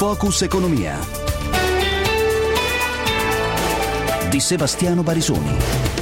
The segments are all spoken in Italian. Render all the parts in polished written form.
Focus Economia di Sebastiano Barisoni.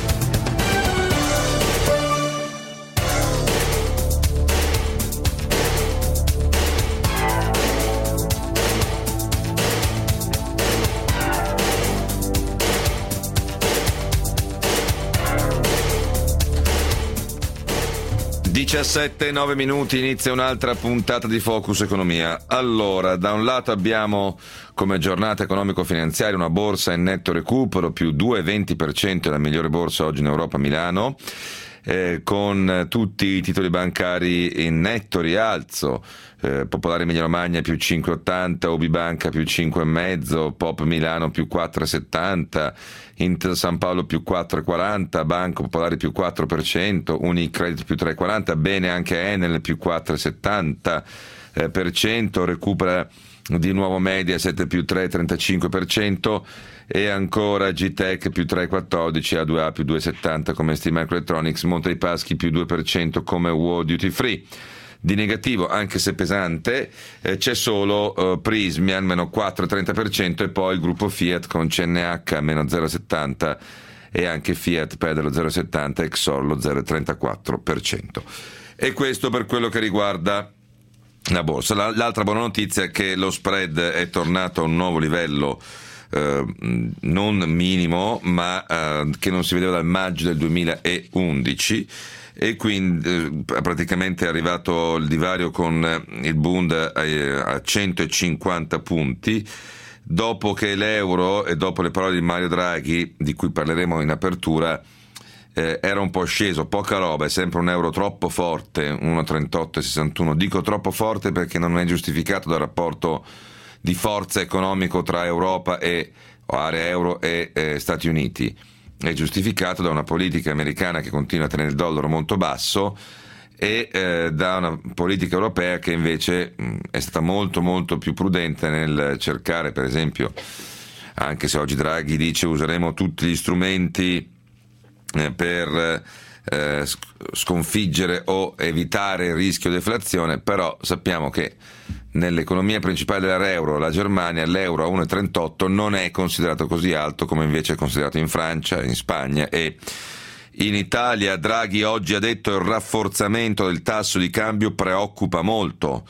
Diciassette, 9 minuti, inizia un'altra puntata di Focus Economia. Allora, da un lato abbiamo come giornata economico-finanziaria una borsa in netto recupero, più 2,20%, la migliore borsa oggi in Europa, Milano, con tutti i titoli bancari in netto rialzo. Popolare Emilia Romagna più 5,80, UBI Banca più 5,5, Pop Milano più 4,70, Inter San Paolo più 4,40, Banco Popolare più 4%, Unicredit più 3,40, bene anche Enel più 4,70%, recupera di nuovo Mediaset più 3,35% e ancora GTech più 3,14, A2A più 2,70 come STMicroelectronics, Monte dei Paschi più 2% come Wow Duty Free. Di negativo, anche se pesante, c'è solo Prysmian meno 4,30% e poi il gruppo Fiat con CNH meno 0,70 e anche Fiat perde lo 0,70 e Exor lo 0,34%. E questo per quello che riguarda la borsa. L'altra buona notizia è che lo spread è tornato a un nuovo livello non minimo, ma che non si vedeva dal maggio del 2011. E quindi praticamente è arrivato il divario con il Bund a 150 punti, dopo che l'euro e dopo le parole di Mario Draghi, di cui parleremo in apertura, era un po' sceso, poca roba, è sempre un euro troppo forte, 1,38,61. Dico troppo forte perché non è giustificato dal rapporto di forza economico tra Europa e area euro e Stati Uniti. È giustificato da una politica americana che continua a tenere il dollaro molto basso e da una politica europea che invece è stata molto molto più prudente nel cercare, per esempio, anche se oggi Draghi dice useremo tutti gli strumenti per sconfiggere o evitare il rischio deflazione, però sappiamo che nell'economia principale dell'euro, la Germania, l'euro a 1,38 non è considerato così alto come invece è considerato in Francia, in Spagna e in Italia. Draghi oggi ha detto il rafforzamento del tasso di cambio preoccupa molto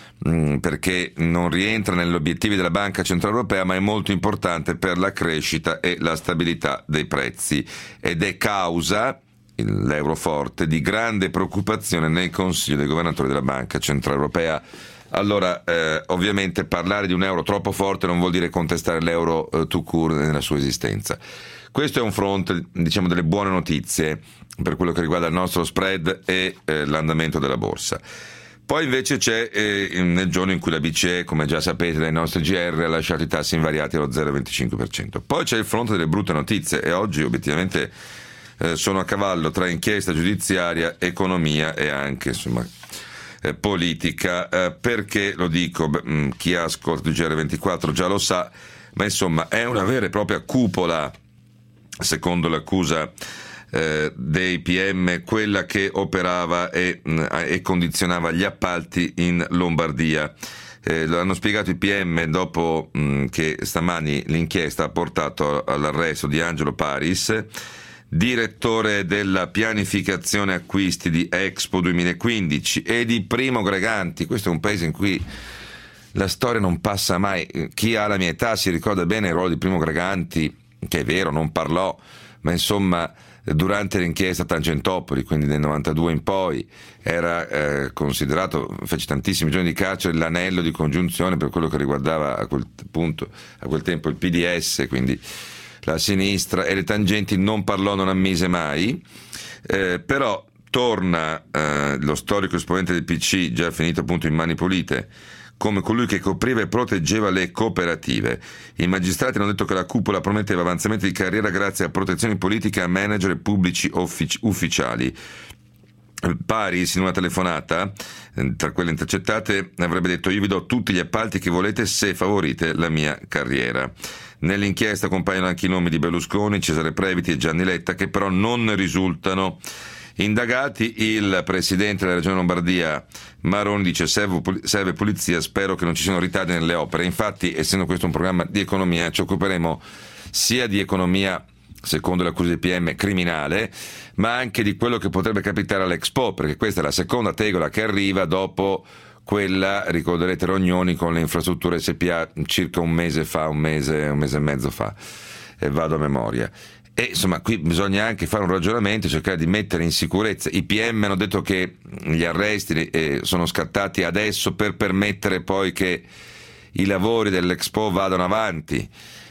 perché non rientra negli obiettivi della Banca Centrale Europea, ma è molto importante per la crescita e la stabilità dei prezzi ed è causa, l'euro forte, di grande preoccupazione nel Consiglio dei governatori della Banca Centrale Europea. Allora, ovviamente parlare di un euro troppo forte non vuol dire contestare l'euro tout court nella sua esistenza. Questo è un fronte, diciamo, delle buone notizie per quello che riguarda il nostro spread e l'andamento della borsa. Poi invece c'è nel giorno in cui la BCE, come già sapete dai nostri GR, ha lasciato i tassi invariati allo 0,25%. Poi c'è il fronte delle brutte notizie e oggi obiettivamente sono a cavallo tra inchiesta giudiziaria, economia e anche, insomma, politica. Perché lo dico? Chi ha ascoltato il GR24 già lo sa, ma insomma è una vera e propria cupola, secondo l'accusa dei PM, quella che operava e condizionava gli appalti in Lombardia. Lo hanno spiegato i PM dopo che stamani l'inchiesta ha portato all'arresto di Angelo Paris, direttore della pianificazione acquisti di Expo 2015, e di Primo Greganti. Questo è un paese in cui la storia non passa mai. Chi ha la mia età si ricorda bene il ruolo di Primo Greganti, che è vero, non parlò, ma insomma durante l'inchiesta Tangentopoli, quindi nel 92 in poi, era considerato, fece tantissimi giorni di carcere, l'anello di congiunzione per quello che riguardava a quel tempo il PDS, quindi la sinistra, e le tangenti non parlò, non ammise mai, però torna lo storico esponente del PC, già finito appunto in Mani Pulite, come colui che copriva e proteggeva le cooperative. I magistrati hanno detto che la cupola prometteva avanzamenti di carriera grazie a protezioni politiche a manager e pubblici ufficiali. Paris in una telefonata, tra quelle intercettate, avrebbe detto: io vi do tutti gli appalti che volete se favorite la mia carriera. Nell'inchiesta compaiono anche i nomi di Berlusconi, Cesare Previti e Gianni Letta, che però non risultano indagati. Il presidente della regione Lombardia Maroni dice serve pulizia, spero che non ci siano ritardi nelle opere. Infatti, essendo questo un programma di economia, ci occuperemo sia di economia, secondo le accuse del PM, criminale, ma anche di quello che potrebbe capitare all'Expo, perché questa è la seconda tegola che arriva dopo quella, ricorderete, Rognoni con le infrastrutture SPA circa un mese e mezzo fa, e vado a memoria. E insomma, qui bisogna anche fare un ragionamento, cercare di mettere in sicurezza. I PM hanno detto che gli arresti sono scattati adesso per permettere poi che i lavori dell'Expo vadano avanti,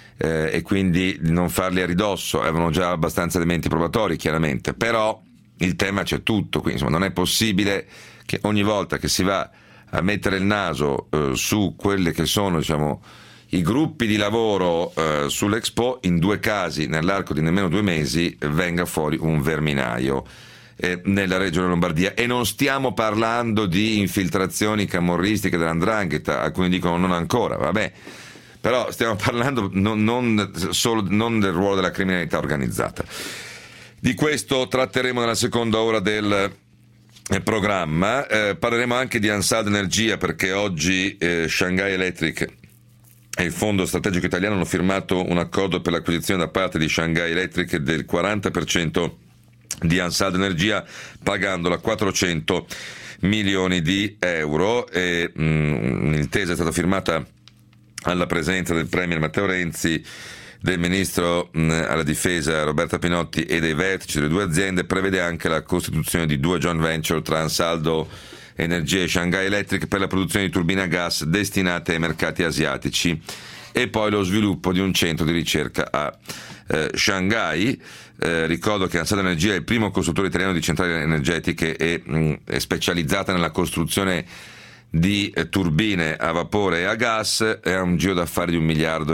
e quindi non farli a ridosso. Avevano già abbastanza elementi probatori, chiaramente, però il tema c'è tutto, quindi insomma non è possibile che ogni volta che si va a mettere il naso su quelle che sono, diciamo, i gruppi di lavoro sull'Expo, in 2 casi nell'arco di nemmeno 2 mesi venga fuori un verminaio nella regione Lombardia. E non stiamo parlando di infiltrazioni camorristiche dell''ndrangheta, alcuni dicono non ancora, vabbè, però stiamo parlando non del ruolo della criminalità organizzata. Di questo tratteremo nella seconda ora del programma. Parleremo anche di Ansaldo Energia, perché oggi Shanghai Electric e il Fondo Strategico Italiano hanno firmato un accordo per l'acquisizione da parte di Shanghai Electric del 40% di Ansaldo Energia, pagandola 400 milioni di euro. L'intesa è stata firmata alla presenza del Premier Matteo Renzi, del Ministro alla Difesa Roberta Pinotti e dei vertici delle 2 aziende. Prevede anche la costituzione di 2 joint venture tra Ansaldo Energia e Shanghai Electric per la produzione di turbine a gas destinate ai mercati asiatici, e poi lo sviluppo di un centro di ricerca a Shanghai. Ricordo che Ansaldo Energia è il primo costruttore italiano di centrali energetiche e è specializzata nella costruzione di turbine a vapore e a gas, e ha un giro d'affari di 1,1 miliardi,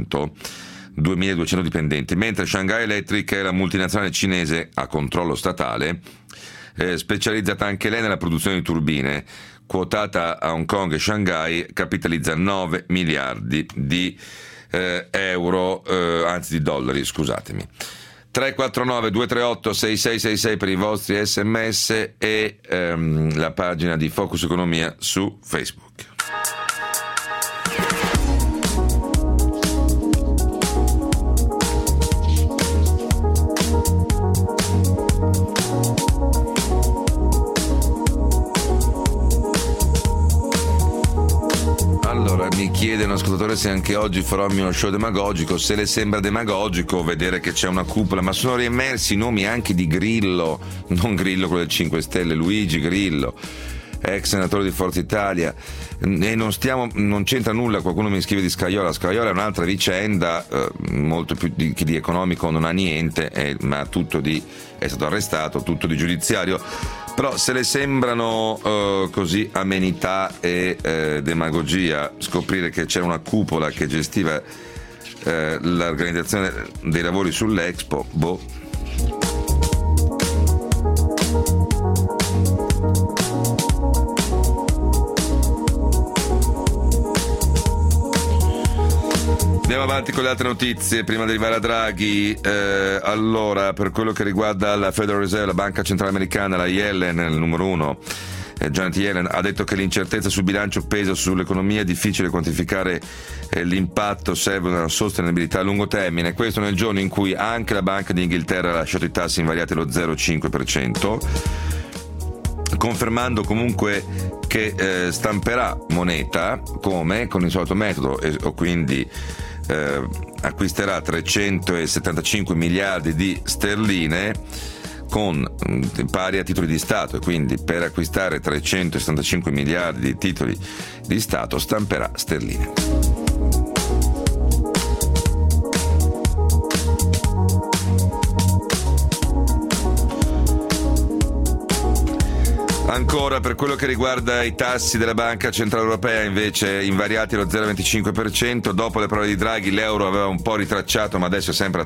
2.200 dipendenti, mentre Shanghai Electric è la multinazionale cinese a controllo statale, specializzata anche lei nella produzione di turbine, quotata a Hong Kong e Shanghai, capitalizza 9 miliardi di euro, anzi di dollari, scusatemi. 349 238 6666 per i vostri sms e la pagina di Focus Economia su Facebook. Mi chiede un ascoltatore se anche oggi farò il mio show demagogico. Se le sembra demagogico vedere che c'è una cupola, ma sono riemersi i nomi anche di Grillo, non Grillo quello del 5 Stelle, Luigi Grillo, ex senatore di Forza Italia, e non c'entra nulla. Qualcuno mi scrive di Scajola è un'altra vicenda, molto più di economico non ha niente, ma tutto è stato arrestato, tutto di giudiziario. Però se le sembrano così amenità e demagogia scoprire che c'era una cupola che gestiva l'organizzazione dei lavori sull'Expo, Andiamo avanti con le altre notizie prima di arrivare a Draghi. Allora, per quello che riguarda la Federal Reserve, la banca centrale americana, la Yellen, il numero 1, Janet Yellen, ha detto che l'incertezza sul bilancio pesa sull'economia, è difficile quantificare l'impatto, serve una sostenibilità a lungo termine. Questo nel giorno in cui anche la Banca d'Inghilterra ha lasciato i tassi invariati allo 0,5%, confermando comunque che stamperà moneta come con il solito metodo, o quindi acquisterà 375 miliardi di sterline pari a titoli di Stato, e quindi per acquistare 375 miliardi di titoli di Stato stamperà sterline. Ancora, per quello che riguarda i tassi della Banca Centrale Europea, invece invariati allo 0,25%, dopo le parole di Draghi l'euro aveva un po' ritracciato, ma adesso è sempre a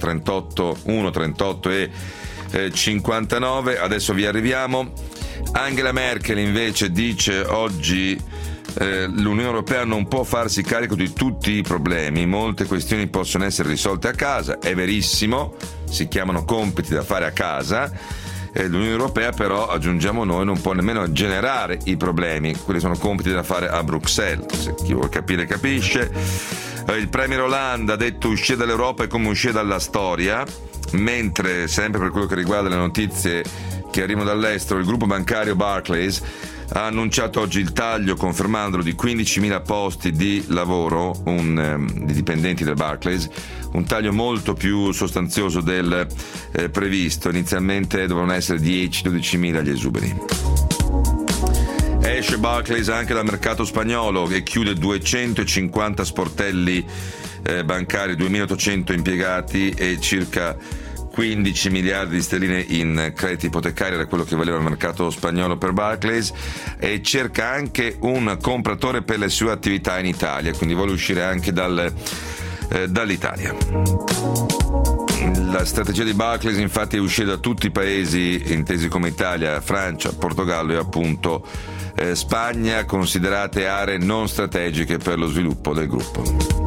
38,59. Adesso vi arriviamo. Angela Merkel invece dice oggi l'Unione Europea non può farsi carico di tutti i problemi, molte questioni possono essere risolte a casa. È verissimo, si chiamano compiti da fare a casa. L'Unione Europea però, aggiungiamo noi, non può nemmeno generare i problemi, quelli sono compiti da fare a Bruxelles, se chi vuole capire capisce. Il premier Hollande ha detto: uscire dall'Europa è come uscire dalla storia, mentre sempre per quello che riguarda le notizie che arrivano dall'estero, il gruppo bancario Barclays ha annunciato oggi il taglio, confermandolo, di 15.000 posti di lavoro di dipendenti del Barclays, un taglio molto più sostanzioso del previsto. Inizialmente dovevano essere 10-12.000 gli esuberi. Esce Barclays anche dal mercato spagnolo, che chiude 250 sportelli bancari, 2.800 impiegati e circa 15 miliardi di sterline in crediti ipotecari, era quello che valeva il mercato spagnolo per Barclays, e cerca anche un compratore per le sue attività in Italia, quindi vuole uscire anche dall'Italia. La strategia di Barclays infatti è uscire da tutti i paesi intesi come Italia, Francia, Portogallo e appunto Spagna, considerate aree non strategiche per lo sviluppo del gruppo.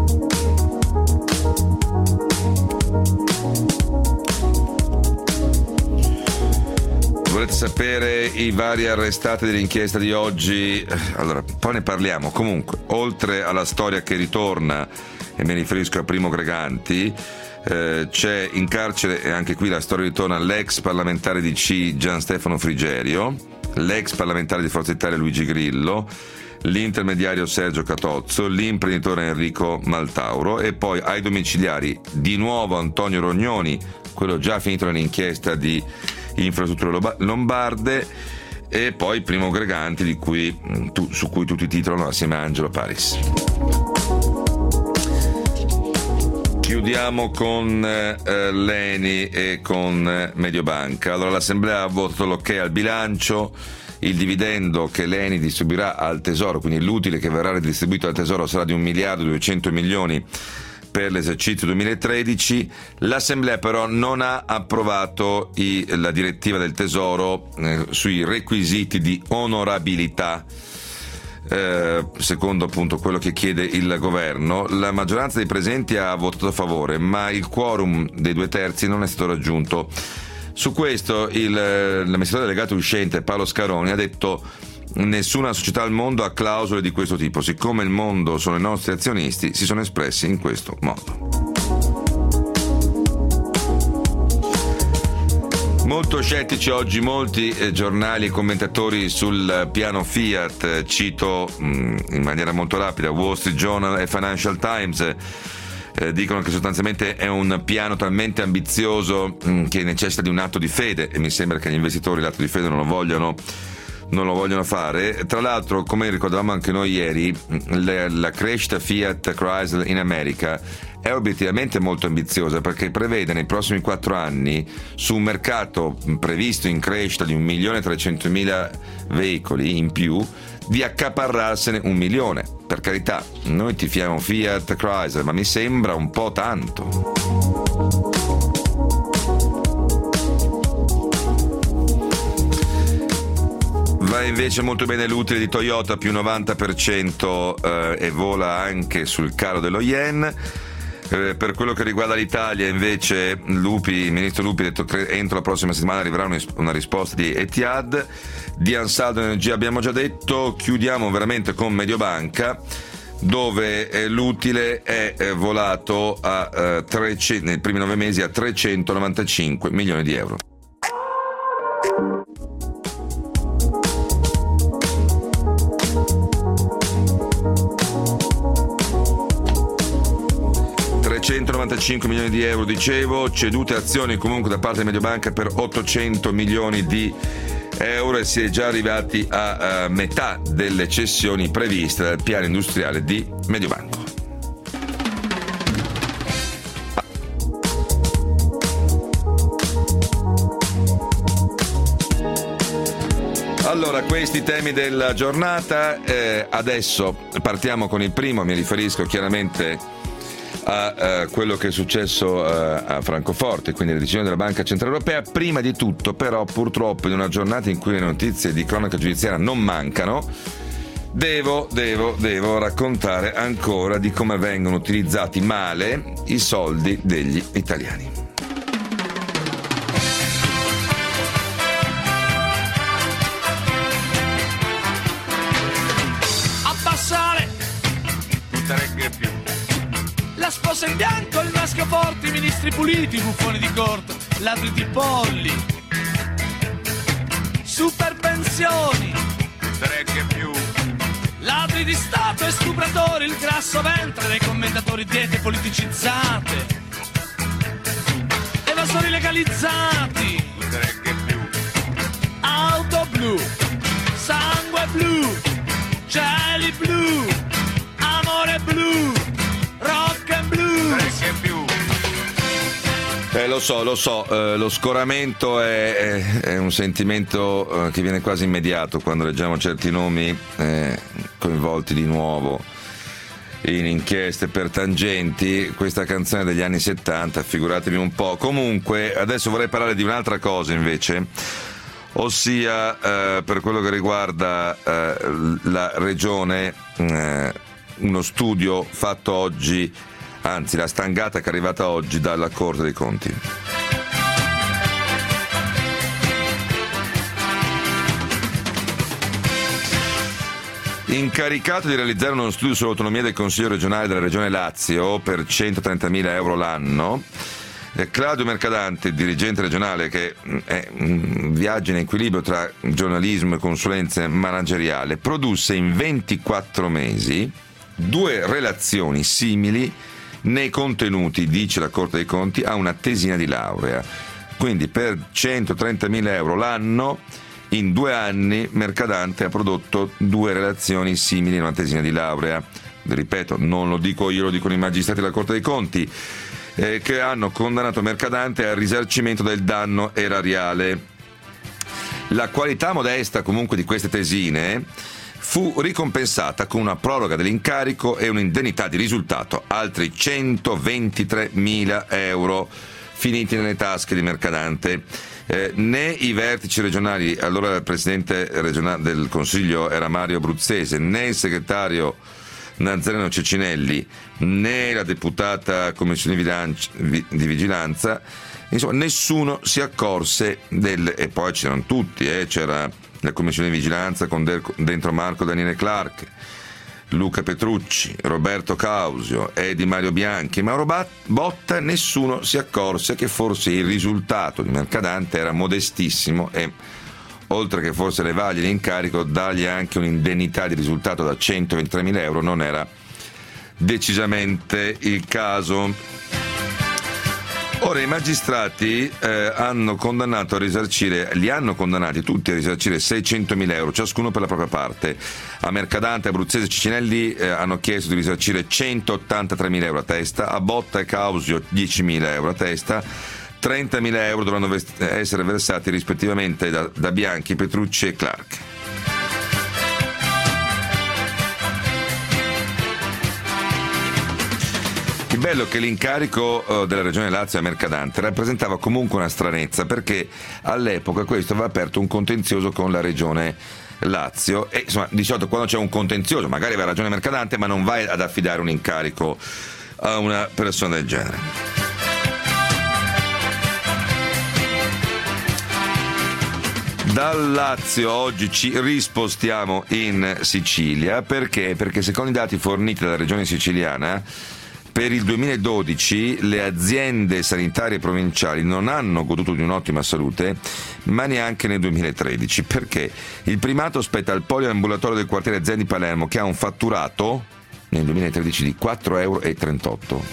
Volete sapere i vari arrestati dell'inchiesta di oggi? Allora, poi ne parliamo. Comunque, oltre alla storia che ritorna, e mi riferisco a Primo Greganti, c'è in carcere, e anche qui la storia ritorna, l'ex parlamentare di C Gian Stefano Frigerio, l'ex parlamentare di Forza Italia Luigi Grillo, l'intermediario Sergio Catozzo, l'imprenditore Enrico Maltauro e poi ai domiciliari di nuovo Antonio Rognoni, quello già finito nell'inchiesta di infrastrutture lombarde, e poi Primo Greganti su cui tutti titolano assieme a Angelo Paris. Chiudiamo con l'ENI e con Mediobanca. Allora, l'Assemblea ha votato l'ok al bilancio. Il dividendo che l'ENI distribuirà al Tesoro, quindi l'utile che verrà ridistribuito al Tesoro, sarà di 1.200.000.000 per l'esercizio 2013. L'Assemblea però non ha approvato la direttiva del Tesoro sui requisiti di onorabilità, secondo appunto quello che chiede il governo. La maggioranza dei presenti ha votato a favore, ma il quorum dei 2/3 non è stato raggiunto. Su questo l'amministratore delegato uscente Paolo Scaroni ha detto: nessuna società al mondo ha clausole di questo tipo, siccome il mondo sono i nostri azionisti, si sono espressi in questo modo. Molto scettici oggi molti giornali e commentatori sul piano Fiat. Cito in maniera molto rapida Wall Street Journal e Financial Times. Dicono che sostanzialmente è un piano talmente ambizioso che necessita di un atto di fede, e mi sembra che gli investitori l'atto di fede non lo vogliono fare. Tra l'altro, come ricordavamo anche noi ieri, la crescita Fiat Chrysler in America è obiettivamente molto ambiziosa, perché prevede nei prossimi 4 anni, su un mercato previsto in crescita di 1.300.000 veicoli in più, di accaparrarsene 1 milione. Per carità, noi tifiamo Fiat Chrysler, ma mi sembra un po' tanto. Va invece molto bene l'utile di Toyota, più 90%, e vola anche sul calo dello yen. Per quello che riguarda l'Italia, invece, il ministro Lupi ha detto che entro la prossima settimana arriverà una risposta di Etihad. Di Ansaldo Energia abbiamo già detto. Chiudiamo veramente con Mediobanca, dove l'utile è volato nei primi 9 mesi a 395 milioni di euro. Milioni di euro, dicevo, cedute azioni comunque da parte di Mediobanca per 800 milioni di euro, e si è già arrivati a metà delle cessioni previste dal piano industriale di Mediobanca. Allora, questi temi della giornata. Adesso partiamo con il primo, mi riferisco chiaramente a quello che è successo a Francoforte, quindi le decisioni della Banca Centrale Europea. Prima di tutto, però, purtroppo, in una giornata in cui le notizie di cronaca giudiziaria non mancano, devo raccontare ancora di come vengono utilizzati male i soldi degli italiani. ministri puliti, buffoni di corte, ladri di polli, super pensioni, Tre più. ladri di Stato e stupratori, il grasso ventre dei commentatori, diete politicizzate, evasori legalizzati, Tre più. auto blu, sangue blu, cieli blu, amore blu, rock and blues. Tre più. Lo so, lo scoramento è un sentimento che viene quasi immediato quando leggiamo certi nomi coinvolti di nuovo in inchieste per tangenti. Questa canzone degli anni 70, figuratevi un po'. Comunque, adesso vorrei parlare di un'altra cosa invece, ossia per quello che riguarda la regione, uno studio fatto oggi, anzi la stangata che è arrivata oggi dalla Corte dei Conti. Incaricato di realizzare uno studio sull'autonomia del Consiglio regionale della Regione Lazio per 130.000 euro l'anno, Claudio Mercadante, dirigente regionale che viaggia in equilibrio tra giornalismo e consulenza manageriale, produsse in 24 mesi 2 relazioni simili nei contenuti, dice la Corte dei Conti, a una tesina di laurea. Quindi per 130.000 euro l'anno, in 2 anni, Mercadante ha prodotto 2 relazioni simili a una tesina di laurea. Ripeto, non lo dico io, lo dicono i magistrati della Corte dei Conti, che hanno condannato Mercadante al risarcimento del danno erariale. La qualità modesta comunque di queste tesine fu ricompensata con una proroga dell'incarico e un'indennità di risultato, altri 123.000 euro finiti nelle tasche di Mercadante. Né i vertici regionali, allora il presidente regionale del Consiglio era Mario Bruzzese, né il segretario Nazareno Cecinelli, né la deputata Commissione di Vigilanza, insomma nessuno si accorse e poi c'erano tutti, c'era la Commissione di Vigilanza con dentro Marco Daniele Clark, Luca Petrucci, Roberto Causio e Di Mario Bianchi, Mauro Botta. Nessuno si accorse che forse il risultato di Mercadante era modestissimo e, oltre che forse levargli l'incarico, dargli anche un'indennità di risultato da 123.000 euro non era decisamente il caso. Ora i magistrati hanno condannato a risarcire, li hanno condannati tutti a risarcire 600.000 euro, ciascuno per la propria parte. A Mercadante, Abruzzese e Cicinelli hanno chiesto di risarcire 183.000 euro a testa, a Botta e Causio 10.000 euro a testa, 30.000 euro dovranno essere versati rispettivamente da Bianchi, Petrucci e Clark. Il bello è che l'incarico della Regione Lazio a Mercadante rappresentava comunque una stranezza, perché all'epoca questo aveva aperto un contenzioso con la Regione Lazio e insomma di solito quando c'è un contenzioso magari aveva ragione Mercadante, ma non vai ad affidare un incarico a una persona del genere. Dal Lazio oggi ci rispostiamo in Sicilia, perché secondo i dati forniti dalla Regione siciliana, per il 2012 le aziende sanitarie provinciali non hanno goduto di un'ottima salute, ma neanche nel 2013, perché il primato spetta al poliambulatorio del quartiere Zen di Palermo, che ha un fatturato nel 2013 di 4,38 euro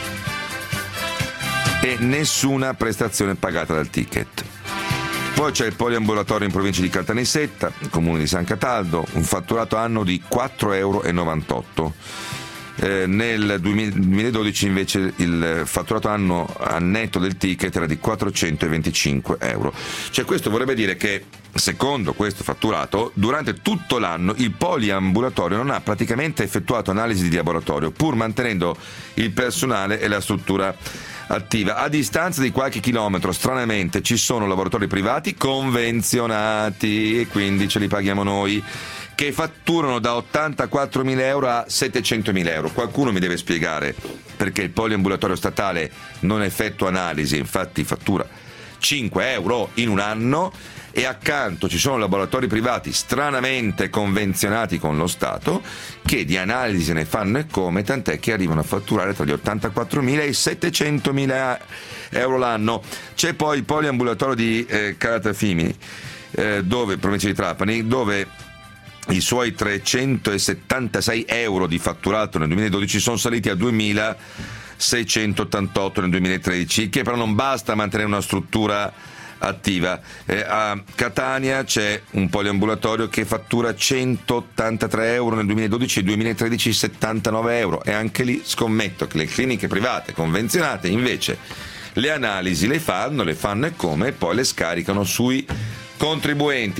e nessuna prestazione pagata dal ticket. Poi c'è il poliambulatorio in provincia di Caltanissetta, comune di San Cataldo, un fatturato anno di 4,98 euro. Nel 2012 invece il fatturato anno a netto del ticket era di 425 euro. Cioè questo vorrebbe dire che, secondo questo fatturato, durante tutto l'anno il poliambulatorio non ha praticamente effettuato analisi di laboratorio, pur mantenendo il personale e la struttura attiva. A distanza di qualche chilometro, stranamente, ci sono laboratori privati convenzionati e quindi ce li paghiamo noi, che fatturano da 84.000 euro a 700.000 euro. Qualcuno mi deve spiegare perché il poliambulatorio statale non effettua analisi, infatti fattura 5 euro in un anno, e accanto ci sono laboratori privati stranamente convenzionati con lo Stato che di analisi ne fanno e come, tant'è che arrivano a fatturare tra gli 84.000 e i 700.000 euro l'anno. C'è poi il poliambulatorio di Calatafimi, dove, provincia di Trapani, dove i suoi 376 euro di fatturato nel 2012 sono saliti a 2.688 nel 2013, che però non basta mantenere una struttura attiva. A Catania c'è un poliambulatorio che fattura 183 euro nel 2012 e 2013 79 euro, e anche lì scommetto che le cliniche private convenzionate invece le analisi le fanno e come, e poi le scaricano sui contribuenti.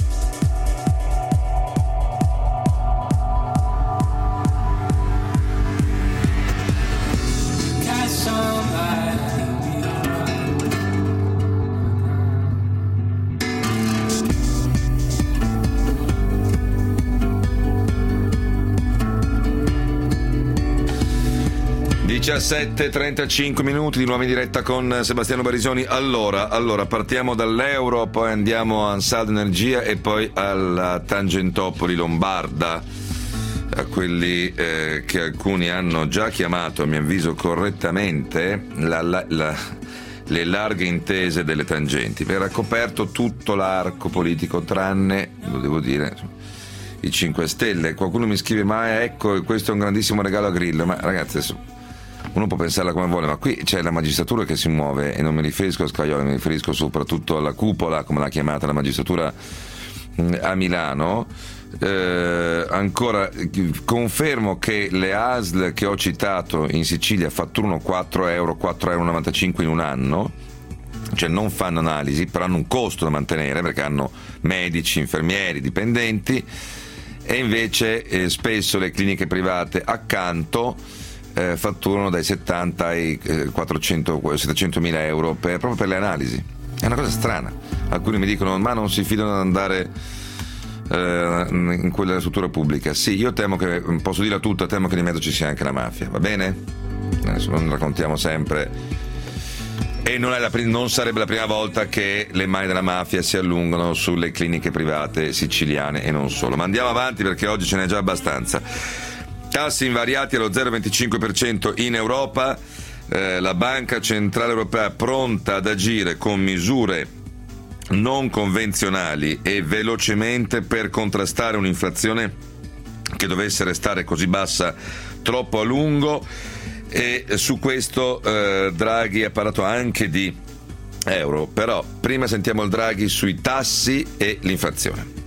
(17:35) di nuovo in diretta con Sebastiano Barisoni. Allora partiamo dall'euro, poi andiamo a Ansaldo Energia e poi alla Tangentopoli lombarda, a quelli che alcuni hanno già chiamato, a mio avviso correttamente, le larghe intese delle tangenti. Verrà coperto tutto l'arco politico tranne, lo devo dire, i 5 Stelle. Qualcuno mi scrive: ma ecco, questo è un grandissimo regalo a Grillo. Ma ragazzi, adesso uno può pensarla come vuole, ma qui c'è la magistratura che si muove, e non mi riferisco a Scajola, mi riferisco soprattutto alla cupola, come l'ha chiamata la magistratura a Milano. Ancora confermo che le ASL che ho citato in Sicilia fatturano 4,95 euro in un anno, cioè non fanno analisi, però hanno un costo da mantenere perché hanno medici, infermieri, dipendenti, e invece spesso le cliniche private accanto fatturano dai 70 ai 700.000 euro proprio per le analisi. È una cosa strana. Alcuni mi dicono: ma non si fidano ad andare in quella struttura pubblica. Sì, io temo che, posso dirla tutta, temo che di mezzo ci sia anche la mafia, va bene? Adesso non raccontiamo sempre, e non sarebbe la prima volta che le mani della mafia si allungano sulle cliniche private siciliane e non solo. Ma andiamo avanti, perché oggi ce n'è già abbastanza. Tassi invariati allo 0,25% in Europa, la Banca Centrale Europea pronta ad agire con misure non convenzionali e velocemente per contrastare un'inflazione che dovesse restare così bassa troppo a lungo, e su questo Draghi ha parlato anche di euro. Però prima sentiamo il Draghi sui tassi e l'inflazione.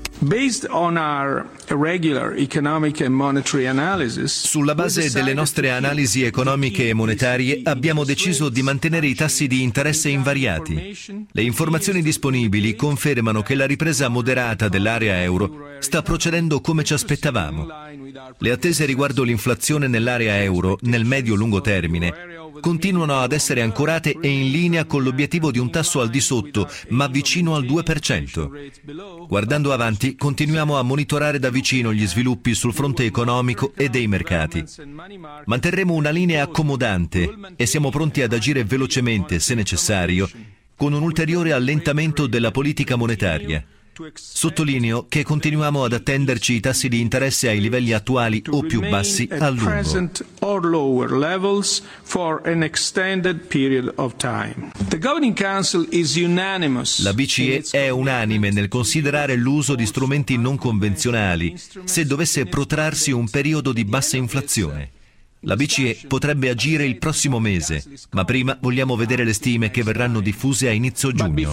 Sulla base delle nostre analisi economiche e monetarie abbiamo deciso di mantenere i tassi di interesse invariati. Le informazioni disponibili confermano che la ripresa moderata dell'area euro sta procedendo come ci aspettavamo. Le attese riguardo l'inflazione nell'area euro nel medio-lungo termine continuano ad essere ancorate e in linea con l'obiettivo di un tasso al di sotto, ma vicino al 2%. Guardando avanti, continuiamo a monitorare da vicino gli sviluppi sul fronte economico e dei mercati. Manterremo una linea accomodante e siamo pronti ad agire velocemente, se necessario, con un ulteriore allentamento della politica monetaria. Sottolineo che continuiamo ad attenderci i tassi di interesse ai livelli attuali o più bassi a lungo. La BCE è unanime nel considerare l'uso di strumenti non convenzionali se dovesse protrarsi un periodo di bassa inflazione. La BCE potrebbe agire il prossimo mese, ma prima vogliamo vedere le stime che verranno diffuse a inizio giugno.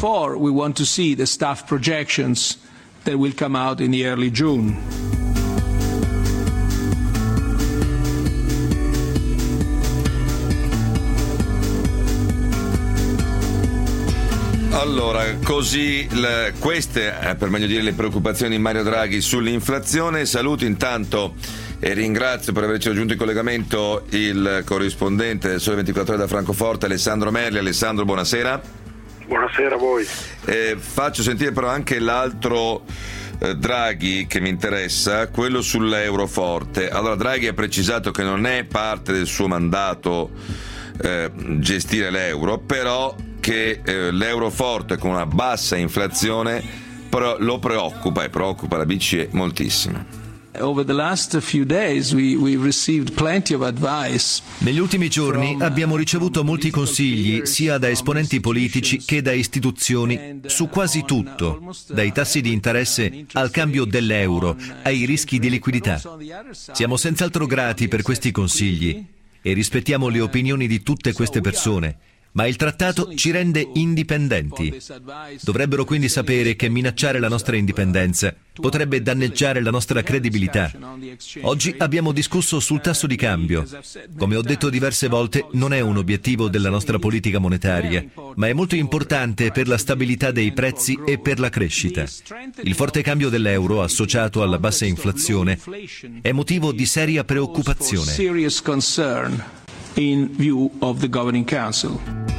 Allora, così queste, per meglio dire, le preoccupazioni di Mario Draghi sull'inflazione. Saluto intanto e ringrazio per averci raggiunto in collegamento il corrispondente del Sole 24 Ore da Francoforte, Alessandro Merli. Alessandro, buonasera. Buonasera a voi. Faccio sentire però anche l'altro Draghi che mi interessa, quello sull'euro forte. Allora, Draghi ha precisato che non è parte del suo mandato gestire l'euro, però che l'euro forte con una bassa inflazione però lo preoccupa e preoccupa la BCE moltissimo. Over the last few days we received plenty of advice. Negli ultimi giorni abbiamo ricevuto molti consigli sia da esponenti politici che da istituzioni su quasi tutto, dai tassi di interesse al cambio dell'euro, ai rischi di liquidità. Siamo senz'altro grati per questi consigli e rispettiamo le opinioni di tutte queste persone. Ma il trattato ci rende indipendenti. Dovrebbero quindi sapere che minacciare la nostra indipendenza potrebbe danneggiare la nostra credibilità. Oggi abbiamo discusso sul tasso di cambio. Come ho detto diverse volte, non è un obiettivo della nostra politica monetaria, ma è molto importante per la stabilità dei prezzi e per la crescita. Il forte cambio dell'euro, associato alla bassa inflazione, è motivo di seria preoccupazione. In view of the Governing Council.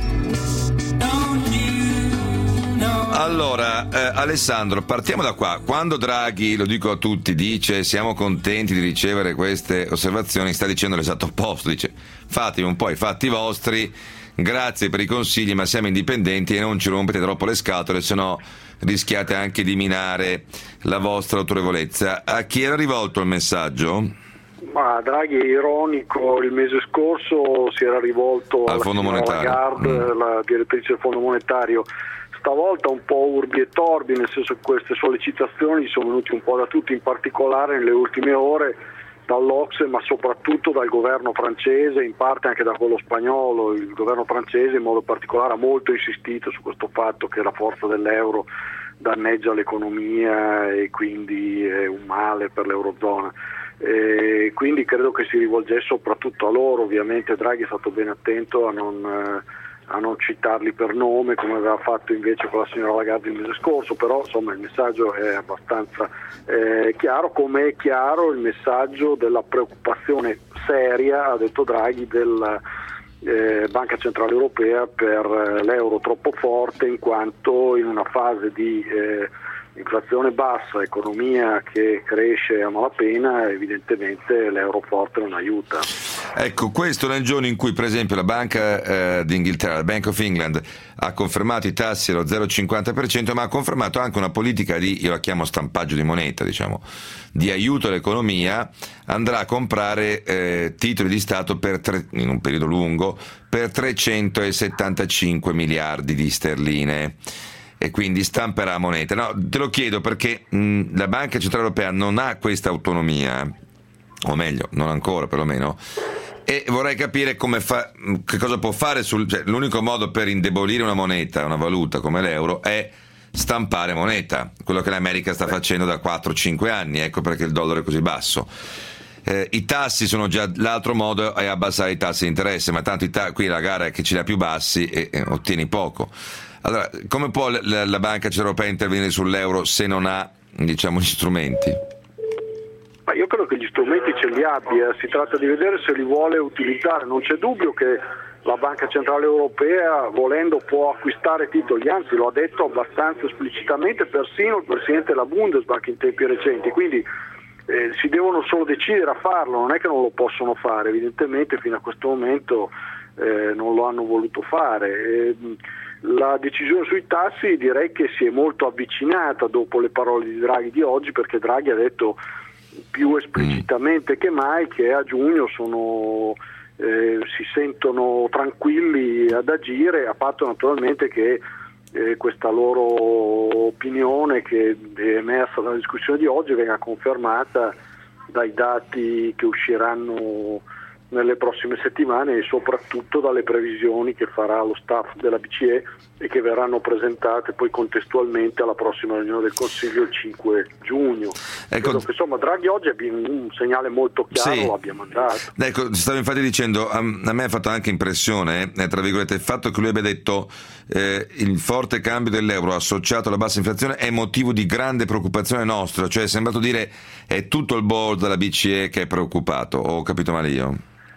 Allora, Alessandro, partiamo da qua. Quando Draghi, lo dico a tutti, dice siamo contenti di ricevere queste osservazioni, sta dicendo l'esatto opposto, dice fatevi un po' i fatti vostri, grazie per i consigli, ma siamo indipendenti e non ci rompete troppo le scatole, se no rischiate anche di minare la vostra autorevolezza. A chi era rivolto il messaggio? Ma Draghi è ironico, il mese scorso si era rivolto al Fondo Monetario, Lagarde, la direttrice del Fondo Monetario, stavolta un po' urbi e torbi, nel senso che queste sollecitazioni sono venute un po' da tutti, in particolare nelle ultime ore dall'Ocse, ma soprattutto dal governo francese, in parte anche da quello spagnolo. Il governo francese in modo particolare ha molto insistito su questo fatto che la forza dell'euro danneggia l'economia e quindi è un male per l'Eurozona. Quindi credo che si rivolgesse soprattutto a loro. Ovviamente Draghi è stato ben attento a non citarli per nome come aveva fatto invece con la signora Lagarde il mese scorso, però insomma il messaggio è abbastanza chiaro, come è chiaro il messaggio della preoccupazione seria, ha detto Draghi, della Banca Centrale Europea per l'euro troppo forte, in quanto in una fase di inflazione bassa, economia che cresce a malapena, evidentemente l'euro forte non aiuta. Ecco, questo nel giorno in cui per esempio la Banca d'Inghilterra, la Bank of England, ha confermato i tassi allo 0,50%, ma ha confermato anche una politica di, io la chiamo stampaggio di moneta, diciamo, di aiuto all'economia. Andrà a comprare titoli di Stato in un periodo lungo per 375 miliardi di sterline. E quindi stamperà moneta. No, te lo chiedo perché la Banca Centrale Europea non ha questa autonomia, o meglio, non ancora perlomeno, e vorrei capire che cosa può fare cioè, l'unico modo per indebolire una moneta, una valuta come l'euro, è stampare moneta, quello che l'America sta facendo da 4-5 anni, ecco perché il dollaro è così basso. I tassi sono già, l'altro modo è abbassare i tassi di interesse, ma tanto qui la gara è che ce li ha più bassi e ottieni poco. Allora, come può la Banca Centrale Europea intervenire sull'euro se non ha, diciamo, gli strumenti? Ma io credo che gli strumenti ce li abbia, si tratta di vedere se li vuole utilizzare. Non c'è dubbio che la Banca Centrale Europea, volendo, può acquistare titoli, anzi lo ha detto abbastanza esplicitamente persino il Presidente della Bundesbank in tempi recenti, quindi si devono solo decidere a farlo, non è che non lo possono fare, evidentemente fino a questo momento non lo hanno voluto fare. La decisione sui tassi direi che si è molto avvicinata dopo le parole di Draghi di oggi, perché Draghi ha detto più esplicitamente che mai che a giugno si sentono tranquilli ad agire, a patto naturalmente che questa loro opinione che è emersa dalla discussione di oggi venga confermata dai dati che usciranno nelle prossime settimane e soprattutto dalle previsioni che farà lo staff della BCE e che verranno presentate poi contestualmente alla prossima riunione del Consiglio il 5 giugno. Ecco, credo che insomma Draghi oggi abbia un segnale molto chiaro, sì, lo abbia mandato. Ecco, stavo infatti dicendo, a me ha fatto anche impressione, tra virgolette, il fatto che lui abbia detto il forte cambio dell'euro associato alla bassa inflazione è motivo di grande preoccupazione nostra, cioè è sembrato dire è tutto il board della BCE che è preoccupato, o ho capito male io?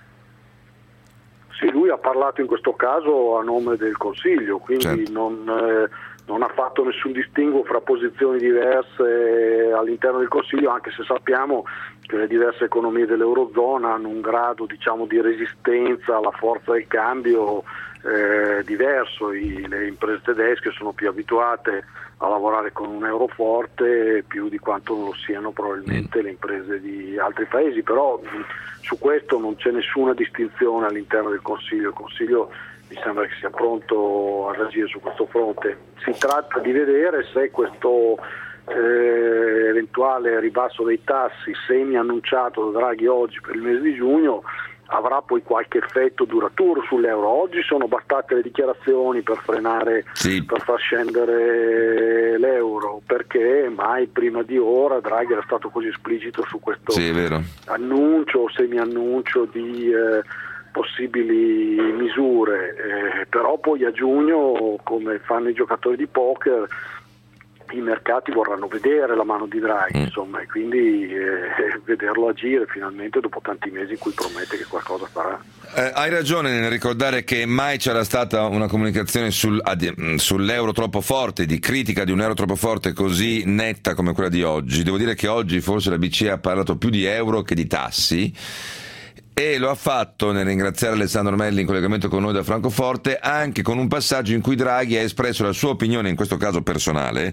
Sì, lui ha parlato in questo caso a nome del Consiglio, quindi certo, non ha fatto nessun distinguo fra posizioni diverse all'interno del Consiglio, anche se sappiamo che le diverse economie dell'Eurozona hanno un grado, diciamo, di resistenza alla forza del cambio diverso. Le imprese tedesche sono più abituate a lavorare con un euro forte più di quanto non lo siano probabilmente le imprese di altri paesi, però su questo non c'è nessuna distinzione all'interno del Consiglio. Il Consiglio mi sembra che sia pronto ad agire su questo fronte. Si tratta di vedere se questo eventuale ribasso dei tassi semi annunciato da Draghi oggi per il mese di giugno avrà poi qualche effetto duraturo sull'euro. Oggi sono bastate le dichiarazioni per frenare, per far scendere l'euro, perché mai prima di ora Draghi era stato così esplicito su questo annuncio o semi-annuncio di possibili misure, però poi a giugno, come fanno i giocatori di poker, i mercati vorranno vedere la mano di Draghi, insomma, e quindi vederlo agire finalmente dopo tanti mesi in cui promette che qualcosa farà. Hai ragione nel ricordare che mai c'era stata una comunicazione sull'euro troppo forte, di critica di un euro troppo forte così netta come quella di oggi. Devo dire che oggi forse la BCE ha parlato più di euro che di tassi, e lo ha fatto, nel ringraziare Alessandro Melli in collegamento con noi da Francoforte, anche con un passaggio in cui Draghi ha espresso la sua opinione, in questo caso personale,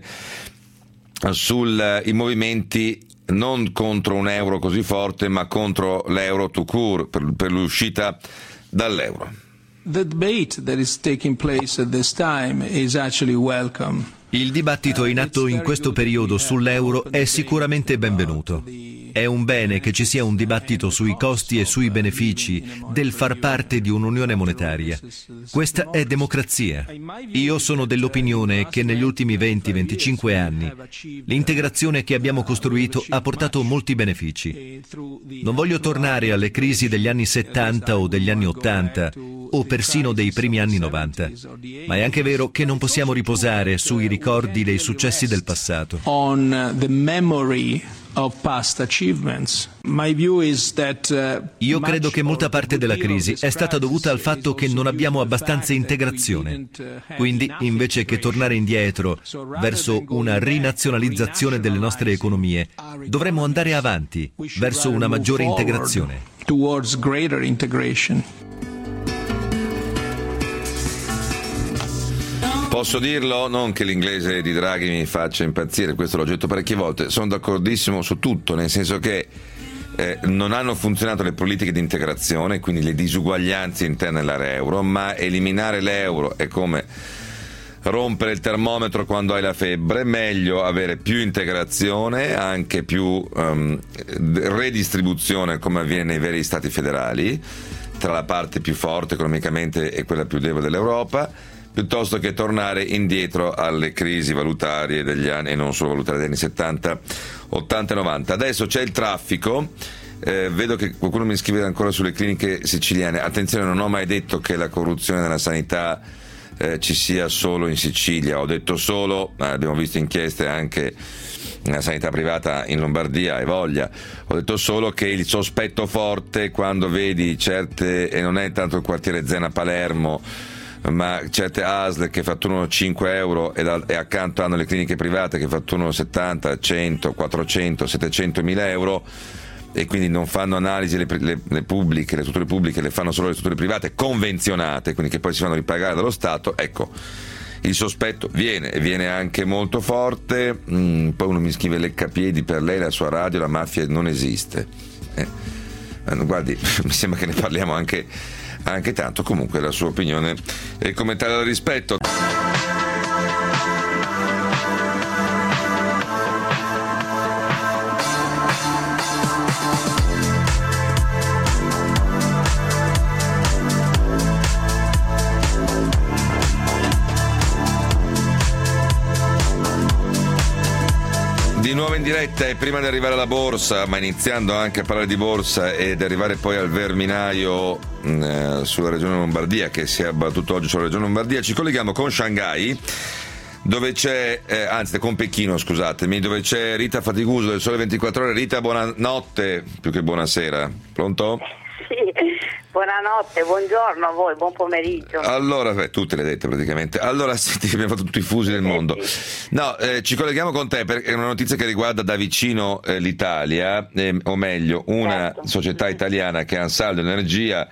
sui movimenti non contro un euro così forte, ma contro l'euro tout court, per l'uscita dall'euro. The debate that is taking place at this time is actually welcome. Il dibattito in atto in questo periodo sull'euro è sicuramente benvenuto. È un bene che ci sia un dibattito sui costi e sui benefici del far parte di un'unione monetaria. Questa è democrazia. Io sono dell'opinione che negli ultimi 20-25 anni l'integrazione che abbiamo costruito ha portato molti benefici. Non voglio tornare alle crisi degli anni 70 o degli anni 80 o persino dei primi anni 90, ma è anche vero che non possiamo riposare sui ricordi dei successi del passato. Io credo che molta parte della crisi è stata dovuta al fatto che non abbiamo abbastanza integrazione. Quindi, invece che tornare indietro verso una rinazionalizzazione delle nostre economie, dovremmo andare avanti verso una maggiore integrazione. Posso dirlo? Non che l'inglese di Draghi mi faccia impazzire, questo l'ho detto parecchie volte, sono d'accordissimo su tutto, nel senso che non hanno funzionato le politiche di integrazione, quindi le disuguaglianze interne all'area euro, ma eliminare l'euro è come rompere il termometro quando hai la febbre. Meglio avere più integrazione, anche più redistribuzione, come avviene nei veri stati federali, tra la parte più forte economicamente e quella più debole dell'Europa, piuttosto che tornare indietro alle crisi valutarie degli anni, e non solo valutarie, degli anni 70, 80 e 90. Adesso c'è il traffico, vedo che qualcuno mi scrive ancora sulle cliniche siciliane. Attenzione, non ho mai detto che la corruzione nella sanità ci sia solo in Sicilia, ho detto solo, abbiamo visto inchieste anche nella sanità privata in Lombardia, e voglia, ho detto solo che il sospetto forte quando vedi certe, e non è tanto il quartiere Zena Palermo, ma certe ASL che fatturano 5 euro e accanto hanno le cliniche private che fatturano 70, 100, 400, 700 mila euro, e quindi non fanno analisi le pubbliche, le strutture pubbliche le fanno solo le strutture private convenzionate, quindi che poi si fanno ripagare dallo Stato. Ecco, il sospetto viene anche molto forte. Poi uno mi scrive: leccapiedi, per lei la sua radio, la mafia non esiste. Guardi, mi sembra che ne parliamo anche tanto. Comunque la sua opinione e come tale la rispetto. Di nuovo in diretta, e prima di arrivare alla borsa, ma iniziando anche a parlare di borsa ed arrivare poi al verminaio sulla regione Lombardia, che si è abbattuto oggi sulla regione Lombardia, ci colleghiamo con Shanghai, dove c'è, anzi con Pechino, scusatemi, dove c'è Rita Fatiguso del Sole 24 Ore. Rita, buonanotte, più che buonasera. Pronto? Sì, buonanotte, buongiorno a voi, buon pomeriggio. Allora, tutte le dette praticamente. Allora, senti, abbiamo fatto tutti i fusi del mondo. No, ci colleghiamo con te perché è una notizia che riguarda da vicino l'Italia, o meglio, una società italiana che ha un saldo energia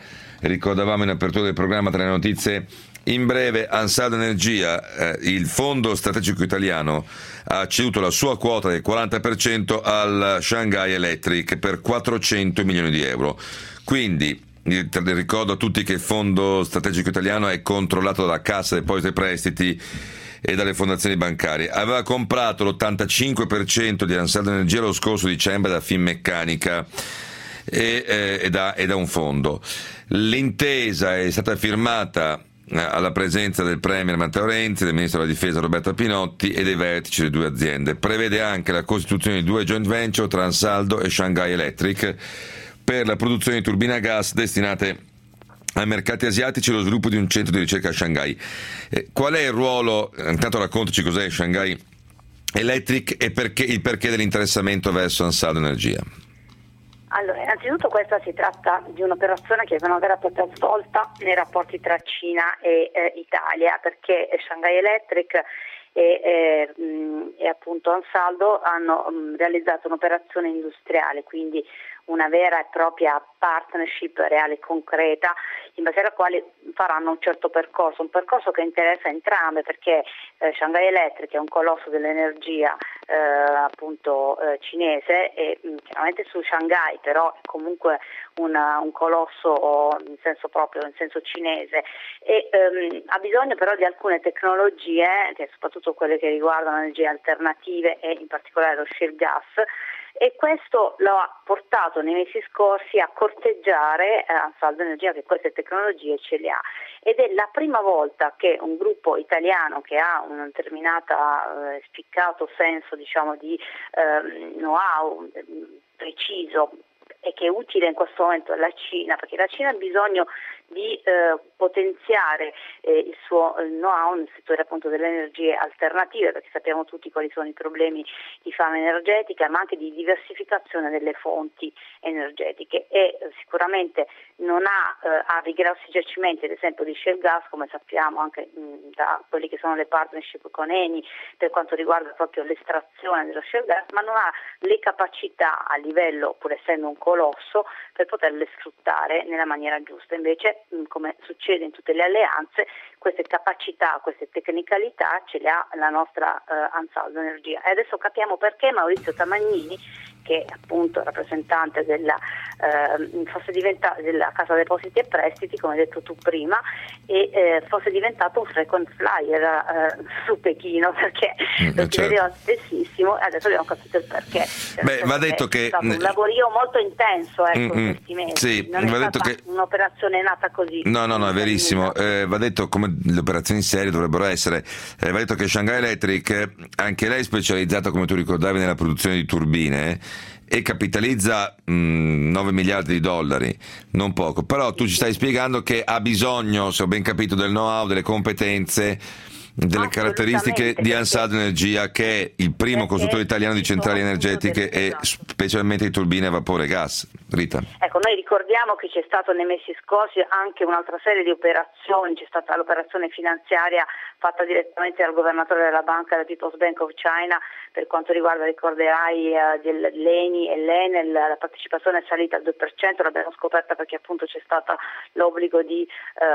ricordavamo in apertura del programma tra le notizie in breve, Ansaldo Energia, il fondo strategico italiano, ha ceduto la sua quota del 40% al Shanghai Electric per 400 milioni di euro. Quindi ricordo a tutti che il fondo strategico italiano è controllato dalla Cassa Depositi e Prestiti e dalle fondazioni bancarie. Aveva comprato l'85% di Ansaldo Energia lo scorso dicembre da Finmeccanica e da un fondo. L'intesa è stata firmata alla presenza del Premier Matteo Renzi, del Ministro della Difesa Roberto Pinotti e dei vertici delle due aziende. Prevede anche la costituzione di 2 joint venture tra Ansaldo e Shanghai Electric per la produzione di turbine a gas destinate ai mercati asiatici e lo sviluppo di un centro di ricerca a Shanghai. Qual è il ruolo? Intanto raccontaci cos'è Shanghai Electric e il perché dell'interessamento verso Ansaldo Energia. Allora, innanzitutto questa si tratta di un'operazione che è una vera e propria svolta nei rapporti tra Cina e Italia, perché Shanghai Electric e appunto Ansaldo hanno realizzato un'operazione industriale, quindi una vera e propria partnership reale e concreta, in base alla quale faranno un certo percorso, un percorso che interessa entrambe, perché Shanghai Electric è un colosso dell'energia cinese e chiaramente su Shanghai, però è comunque un colosso in senso proprio, in senso cinese, e ha bisogno però di alcune tecnologie, che soprattutto quelle che riguardano energie alternative e in particolare lo shale gas, e questo lo ha portato nei mesi scorsi a corteggiare Ansaldo Energia, che queste tecnologie ce le ha, ed è la prima volta che un gruppo italiano che ha un determinato spiccato senso di know-how preciso e che è utile in questo momento alla Cina, perché la Cina ha bisogno di potenziare il suo know-how nel settore appunto delle energie alternative, perché sappiamo tutti quali sono i problemi di fame energetica, ma anche di diversificazione delle fonti energetiche, e sicuramente non ha dei grossi giacimenti, ad esempio di shale gas, come sappiamo anche da quelli che sono le partnership con Eni per quanto riguarda proprio l'estrazione dello shale gas, ma non ha le capacità a livello, pur essendo un colosso, per poterle sfruttare nella maniera giusta. Invece, come succede in tutte le alleanze, queste capacità, queste tecnicalità ce le ha la nostra Ansaldo Energia. E adesso capiamo perché Maurizio Tamagnini, che è appunto rappresentante della Cassa Depositi e Prestiti, come hai detto tu prima, e fosse diventato un frequent flyer su Pechino, perché lo si vedeva spessissimo, e adesso abbiamo capito il perché. Va detto che è stato un lavorio molto intenso in questi mesi, sì, non è stata un'operazione nata così. No, è verissimo. Va detto come le operazioni serie dovrebbero essere. Va detto che Shanghai Electric, anche lei è specializzata, come tu ricordavi, nella produzione di turbine e capitalizza 9 miliardi di dollari, non poco, però tu ci stai spiegando che ha bisogno, se ho ben capito, del know-how, delle competenze, delle caratteristiche di Ansaldo Energia, che è il primo costruttore italiano di centrali energetiche e specialmente di turbine a vapore e gas. Rita. Ecco, noi ricordiamo che c'è stato nei mesi scorsi anche un'altra serie di operazioni, c'è stata l'operazione finanziaria fatta direttamente dal governatore della banca, la People's Bank of China, per quanto riguarda, ricorderai, dell'ENI e l'Enel, la partecipazione è salita al 2%, l'abbiamo scoperta perché appunto c'è stato l'obbligo di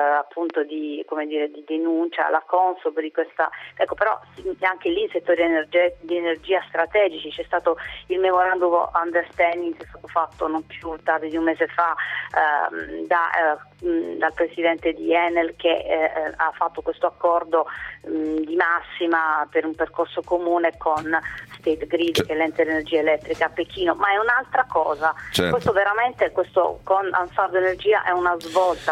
denuncia alla Consob di questa, ecco, però anche lì in settori di energia strategici c'è stato il memorandum of understanding che è stato fatto non più tardi di un mese fa dal presidente di Enel, che ha fatto questo accordo di massima per un percorso comune con State Grid, che è l'ente energia elettrica a Pechino, ma è un'altra cosa. Certo. Questo con Ansaldo Energia è una svolta.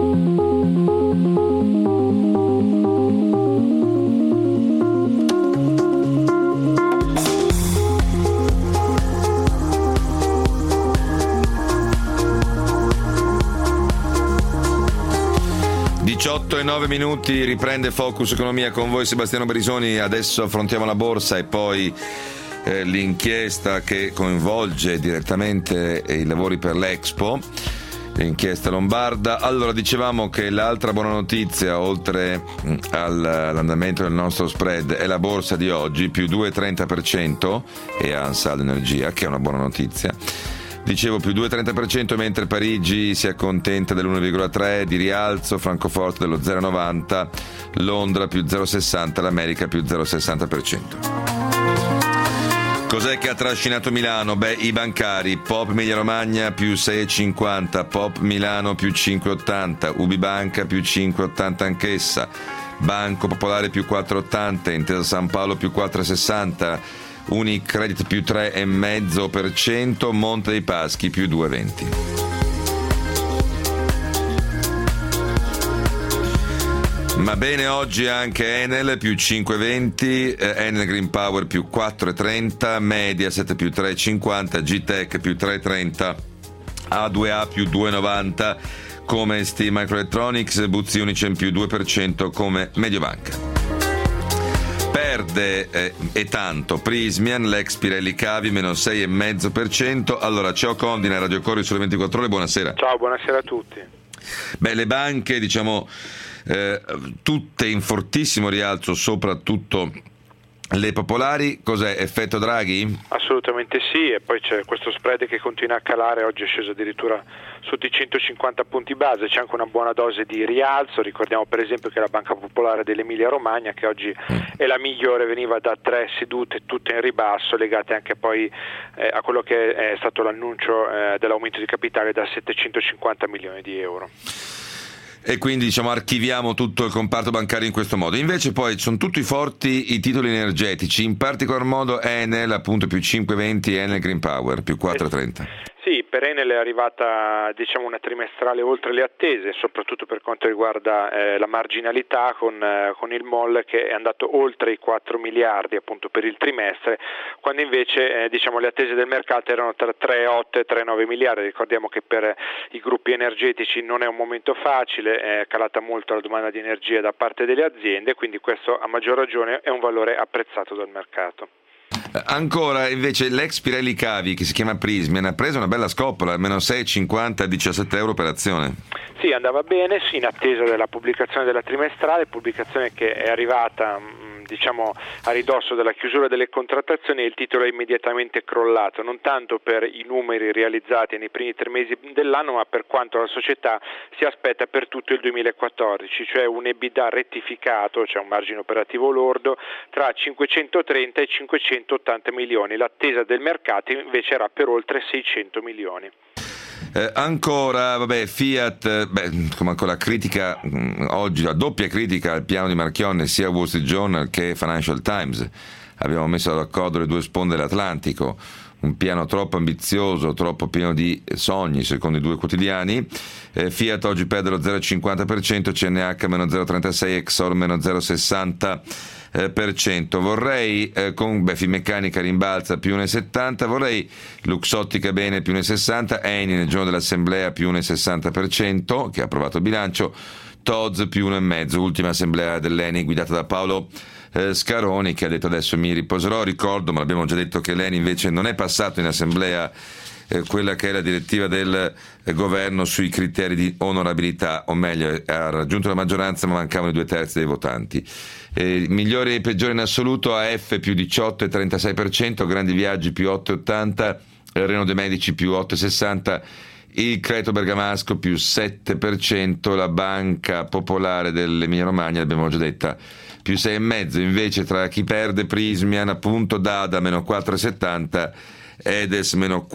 18:09, riprende Focus Economia con voi Sebastiano Barisoni. Adesso affrontiamo la borsa e poi l'inchiesta che coinvolge direttamente i lavori per l'Expo, l'inchiesta lombarda. Allora, dicevamo che l'altra buona notizia, oltre all'andamento del nostro spread, è la borsa di oggi, più 2,30%, e Ansaldo Energia, che è una buona notizia. Dicevo più 2,30%, mentre Parigi si accontenta dell'1,3% di rialzo, Francoforte dello 0,90%, Londra più 0,60%, l'America più 0,60%. Cos'è che ha trascinato Milano? Beh, i bancari. Pop Emilia Romagna più 6,50, Pop Milano più 5,80, Ubibanca più 5,80 anch'essa, Banco Popolare più 4,80, Intesa San Paolo più 4,60, Unicredit più 3,5%, Monte dei Paschi più 2,20%. Ma bene oggi anche Enel più 5,20, Enel Green Power più 4,30, Mediaset più 3,50, Gtech più 3,30, A2A più 2,90 come ST Microelectronics, Buzzi Unicem più 2% come Mediobanca. Perde e tanto Prismian, l'ex Pirelli Cavi meno 6,5%. Allora ciao Condina, Radio Cori sulle 24 ore, buonasera. Ciao, buonasera a tutti. Beh, le banche diciamo tutte in fortissimo rialzo, soprattutto le popolari. Cos'è, effetto Draghi? Assolutamente sì, e poi c'è questo spread che continua a calare, oggi è sceso addirittura sotto i 150 punti base, c'è anche una buona dose di rialzo. Ricordiamo per esempio che la Banca Popolare dell'Emilia Romagna, che oggi è la migliore, veniva da 3 sedute tutte in ribasso, legate anche poi a quello che è stato l'annuncio dell'aumento di capitale da 750 milioni di euro. E quindi diciamo archiviamo tutto il comparto bancario in questo modo. Invece poi sono tutti forti i titoli energetici, in particolar modo Enel appunto più 5,20, Enel Green Power più 4,30. Sì, per Enel è arrivata diciamo una trimestrale oltre le attese, soprattutto per quanto riguarda la marginalità con il MOL che è andato oltre i 4 miliardi appunto per il trimestre, quando invece diciamo le attese del mercato erano tra 3,8 e 3,9 miliardi. Ricordiamo che per i gruppi energetici non è un momento facile, è calata molto la domanda di energia da parte delle aziende, quindi questo a maggior ragione è un valore apprezzato dal mercato. Ancora invece l'ex Pirelli Cavi, che si chiama Prismian, ha preso una bella scoppola, meno 6,50, 17 euro per azione. Sì, andava bene, sì, in attesa della pubblicazione della trimestrale, pubblicazione che è arrivata diciamo a ridosso della chiusura delle contrattazioni, e il titolo è immediatamente crollato, non tanto per i numeri realizzati nei primi 3 mesi dell'anno, ma per quanto la società si aspetta per tutto il 2014, cioè un EBITDA rettificato, cioè un margine operativo lordo tra 530 e 580 milioni, l'attesa del mercato invece era per oltre 600 milioni. Ancora, Fiat, come con la critica oggi, la doppia critica al piano di Marchionne, sia Wall Street Journal che Financial Times. Abbiamo messo d'accordo le due sponde dell'Atlantico, un piano troppo ambizioso, troppo pieno di sogni, secondo i due quotidiani. Fiat oggi perde lo 0,50%, CNH meno 0,36%, Exor meno 0,60%. Vorrei con Finmeccanica rimbalza più 1,70%, vorrei Luxottica bene più 1,60%, Eni nel giorno dell'assemblea più 1,60% che ha approvato il bilancio, Tod's più 1,5%, ultima assemblea dell'Eni guidata da Paolo Scaroni, che ha detto adesso mi riposerò. Ricordo, ma l'abbiamo già detto, che l'Eni invece non è passato in assemblea quella che è la direttiva del governo sui criteri di onorabilità, o meglio ha raggiunto la maggioranza ma mancavano i 2/3 dei votanti. Migliori e peggiori in assoluto, AF più 18,36%, Grandi Viaggi più 8,80%, Renault De Medici più 8,60%, il Credito Bergamasco più 7%, la Banca Popolare dell'Emilia Romagna, l'abbiamo già detta, più 6,5%. Invece tra chi perde Prismian, appunto, Dada meno 4,70%, Edes meno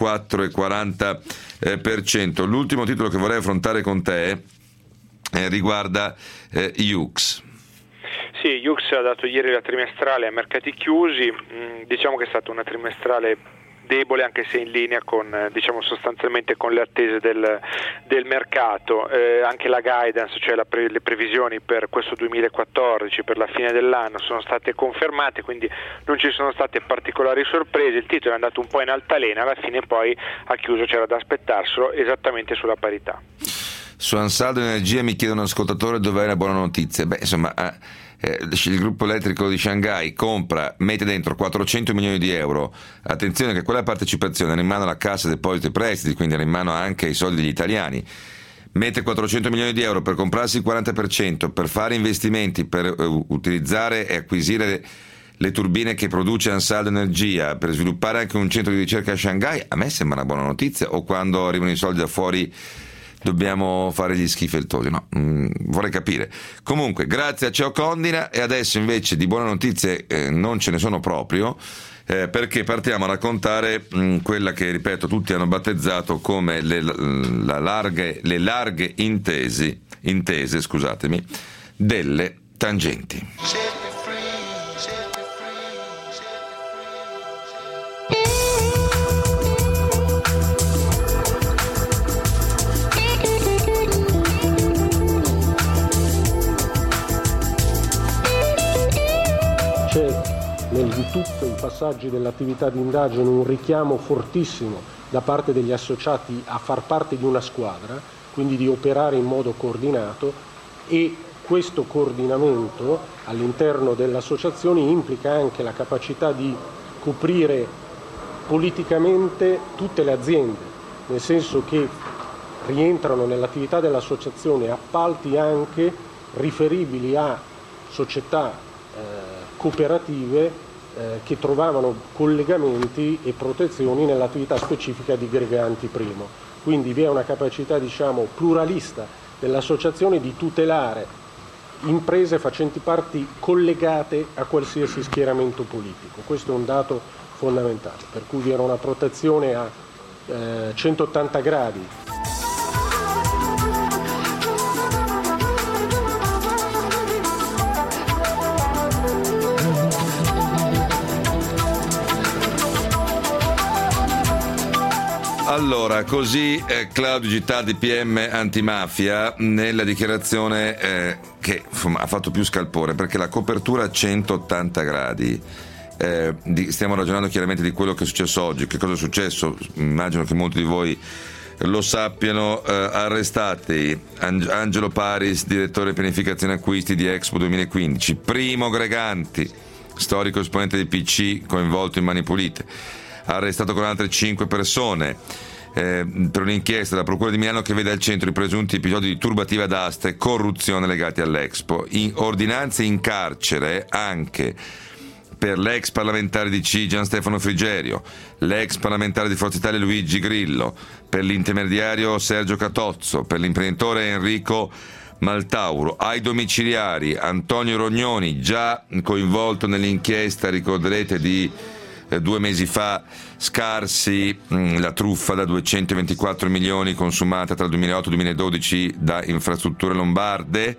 4,40%. L'ultimo titolo che vorrei affrontare con te riguarda Yux. Sì, Yux ha dato ieri la trimestrale a mercati chiusi, diciamo che è stata una trimestrale debole, anche se in linea con diciamo sostanzialmente con le attese del mercato. Anche la guidance, cioè le previsioni per questo 2014, per la fine dell'anno, sono state confermate, quindi non ci sono state particolari sorprese. Il titolo è andato un po' in altalena, alla fine poi ha chiuso, c'era da aspettarselo, esattamente sulla parità. Su Ansaldo Energia mi chiede un ascoltatore dov'è la buona notizia. Il gruppo elettrico di Shanghai mette dentro 400 milioni di euro. Attenzione che quella partecipazione era in mano alla Cassa Depositi e Prestiti, quindi era in mano anche ai soldi degli italiani. Mette 400 milioni di euro per comprarsi il 40%, per fare investimenti, per utilizzare e acquisire le turbine che produce Ansaldo Energia, per sviluppare anche un centro di ricerca a Shanghai, a me sembra una buona notizia. O quando arrivano i soldi da fuori dobbiamo fare gli schifeltosi? No, vorrei capire. Comunque, grazie a Ceo Condina, e adesso invece di buone notizie non ce ne sono proprio, perché partiamo a raccontare quella che, ripeto, tutti hanno battezzato come le larghe intese, delle tangenti. Di tutti i passaggi dell'attività di indagine un richiamo fortissimo da parte degli associati a far parte di una squadra, quindi di operare in modo coordinato, e questo coordinamento all'interno dell'associazione implica anche la capacità di coprire politicamente tutte le aziende, nel senso che rientrano nell'attività dell'associazione appalti anche riferibili a società cooperative che trovavano collegamenti e protezioni nell'attività specifica di Greganti Primo. Quindi vi è una capacità, pluralista dell'associazione di tutelare imprese facenti parti collegate a qualsiasi schieramento politico. Questo è un dato fondamentale, per cui vi era una protezione a 180 gradi. Allora, così Claudio Gitardi, PM antimafia, nella dichiarazione che ha fatto più scalpore, perché la copertura a 180 gradi, stiamo ragionando chiaramente di quello che è successo oggi. Che cosa è successo? Immagino che molti di voi lo sappiano. Arrestati Angelo Paris, direttore pianificazione acquisti di Expo 2015, Primo Greganti, storico esponente del PC coinvolto in Mani Pulite, arrestato con altre 5 persone per un'inchiesta della Procura di Milano che vede al centro i presunti episodi di turbativa d'asta e corruzione legati all'Expo. Ordinanze in carcere anche per l'ex parlamentare di Gian Stefano Frigerio, l'ex parlamentare di Forza Italia Luigi Grillo, per l'intermediario Sergio Catozzo, per l'imprenditore Enrico Maltauro. Ai domiciliari Antonio Rognoni, già coinvolto nell'inchiesta, ricorderete, di 2 mesi fa, Scarsi, la truffa da 224 milioni consumata tra il 2008 e il 2012 da Infrastrutture Lombarde,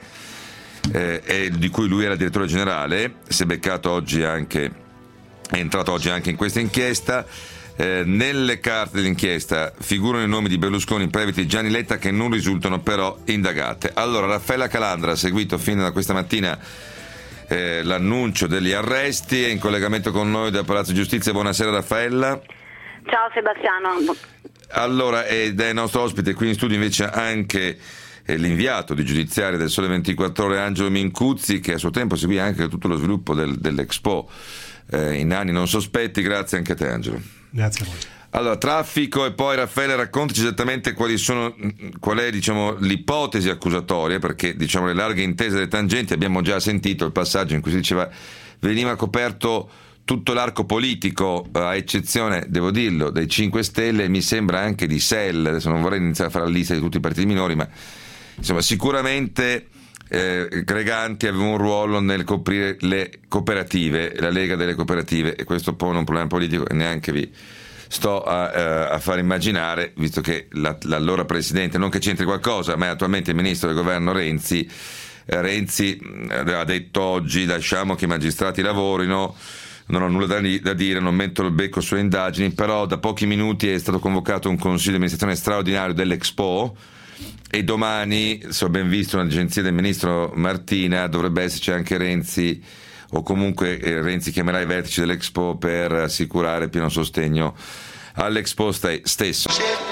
e di cui lui era direttore generale. Si è beccato oggi anche, è entrato oggi anche in questa inchiesta. Nelle carte dell'inchiesta figurano i nomi di Berlusconi, Previti e Gianni Letta, che non risultano però indagate. Allora, Raffaella Calandra ha seguito fin da questa mattina l'annuncio degli arresti, è in collegamento con noi da Palazzo Giustizia. Buonasera Raffaella. Ciao Sebastiano. Allora, ed è nostro ospite qui in studio invece anche l'inviato di giudiziaria del Sole 24 Ore, Angelo Mincuzzi, che a suo tempo seguì anche tutto lo sviluppo dell'Expo in anni non sospetti. Grazie anche a te, Angelo. Grazie a voi. Allora, traffico, e poi Raffaele, raccontaci esattamente qual è l'ipotesi accusatoria, perché le larghe intese delle tangenti, abbiamo già sentito il passaggio in cui si diceva veniva coperto tutto l'arco politico, a eccezione, devo dirlo, dei 5 Stelle, mi sembra anche di SEL. Adesso non vorrei iniziare a fare la lista di tutti i partiti minori, ma sicuramente Greganti aveva un ruolo nel coprire le cooperative, la Lega delle cooperative, e questo pone un problema politico e neanche vi sto a far immaginare, visto che l'allora presidente, non che c'entri qualcosa, ma è attualmente il ministro del governo Renzi ha detto oggi: lasciamo che i magistrati lavorino, non ho nulla da dire, non metto il becco sulle indagini. Però da pochi minuti è stato convocato un consiglio di amministrazione straordinario dell'Expo, e domani, se ho ben visto un'agenzia del ministro Martina, dovrebbe esserci anche Renzi, o comunque Renzi chiamerà i vertici dell'Expo per assicurare pieno sostegno all'Expo stesso.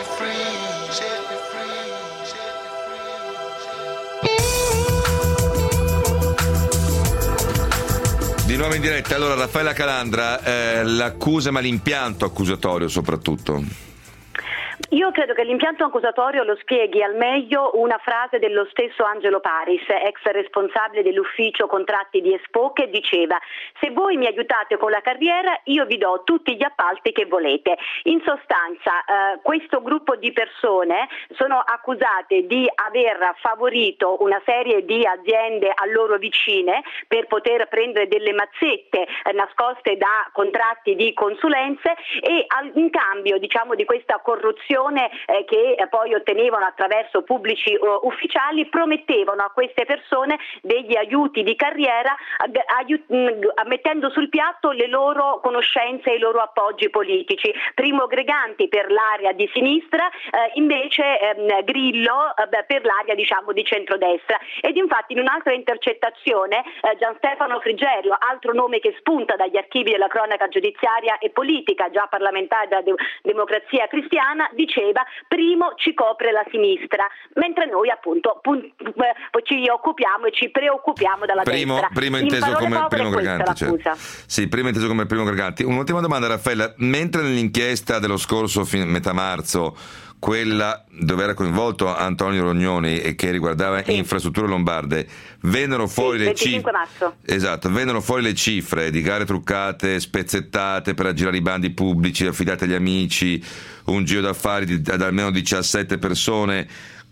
Di nuovo in diretta. Allora, Raffaella Calandra, l'accusa, ma l'impianto accusatorio soprattutto. Io credo che l'impianto accusatorio lo spieghi al meglio una frase dello stesso Angelo Paris, ex responsabile dell'ufficio contratti di Expo, che diceva: se voi mi aiutate con la carriera io vi do tutti gli appalti che volete. In sostanza questo gruppo di persone sono accusate di aver favorito una serie di aziende a loro vicine per poter prendere delle mazzette nascoste da contratti di consulenze, e in cambio, diciamo, di questa corruzione che poi ottenevano attraverso pubblici ufficiali, promettevano a queste persone degli aiuti di carriera mettendo sul piatto le loro conoscenze e i loro appoggi politici. Primo Greganti per l'area di sinistra, invece Grillo per l'area, diciamo, di centrodestra. Ed infatti in un'altra intercettazione Gianstefano Frigerio, altro nome che spunta dagli archivi della cronaca giudiziaria e politica, già parlamentare della Democrazia Cristiana, diceva: primo ci copre la sinistra, mentre noi appunto ci occupiamo e ci preoccupiamo dalla destra. Primo inteso come Primo Greganti, certo. Sì, primo inteso come Primo Greganti. Un'ultima domanda, Raffaella: mentre nell'inchiesta dello scorso metà marzo, quella dove era coinvolto Antonio Rognoni e che riguardava infrastrutture lombarde, vennero fuori le cifre. Esatto, vennero fuori le cifre di gare truccate, spezzettate per aggirare i bandi pubblici affidati agli amici, un giro d'affari ad almeno 17 persone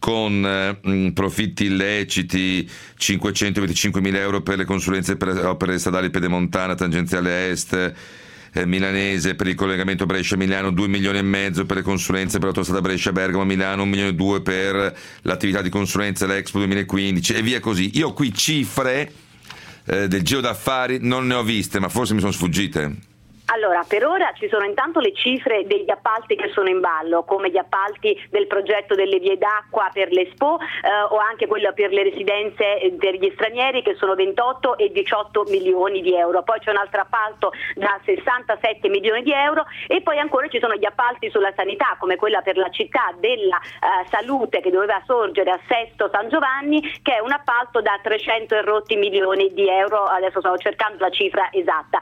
con profitti illeciti, 525.000 euro per le consulenze per opere stradali pedemontana tangenziale est milanese, per il collegamento Brescia-Milano 2,5 milioni per le consulenze per l'autostrada Brescia-Bergamo-Milano, 1,2 milioni per l'attività di consulenza all'Expo 2015 e via così. Io qui cifre del giro d'affari non ne ho viste, ma forse mi sono sfuggite. Allora, per ora ci sono intanto le cifre degli appalti che sono in ballo, come gli appalti del progetto delle vie d'acqua per l'Expo o anche quello per le residenze per gli stranieri, che sono 28 e 18 milioni di euro. Poi c'è un altro appalto da 67 milioni di euro e poi ancora ci sono gli appalti sulla sanità, come quella per la città della salute che doveva sorgere a Sesto San Giovanni, che è un appalto da 300 e rotti milioni di euro. Adesso stavo cercando la cifra esatta.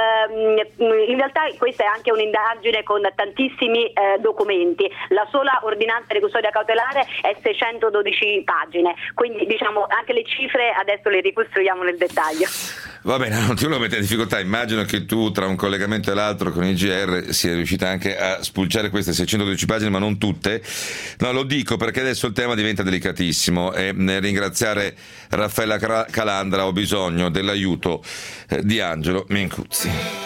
In realtà questa è anche un'indagine con tantissimi documenti. La sola ordinanza di custodia cautelare è 612 pagine, quindi diciamo anche le cifre adesso le ricostruiamo nel dettaglio. Va bene, non ti volevo mettere in difficoltà, immagino che tu tra un collegamento e l'altro con il GR sia riuscita anche a spulciare queste 612 pagine, ma non tutte. No, lo dico perché adesso il tema diventa delicatissimo e nel ringraziare Raffaella Calandra ho bisogno dell'aiuto di Angelo Mincuzzi.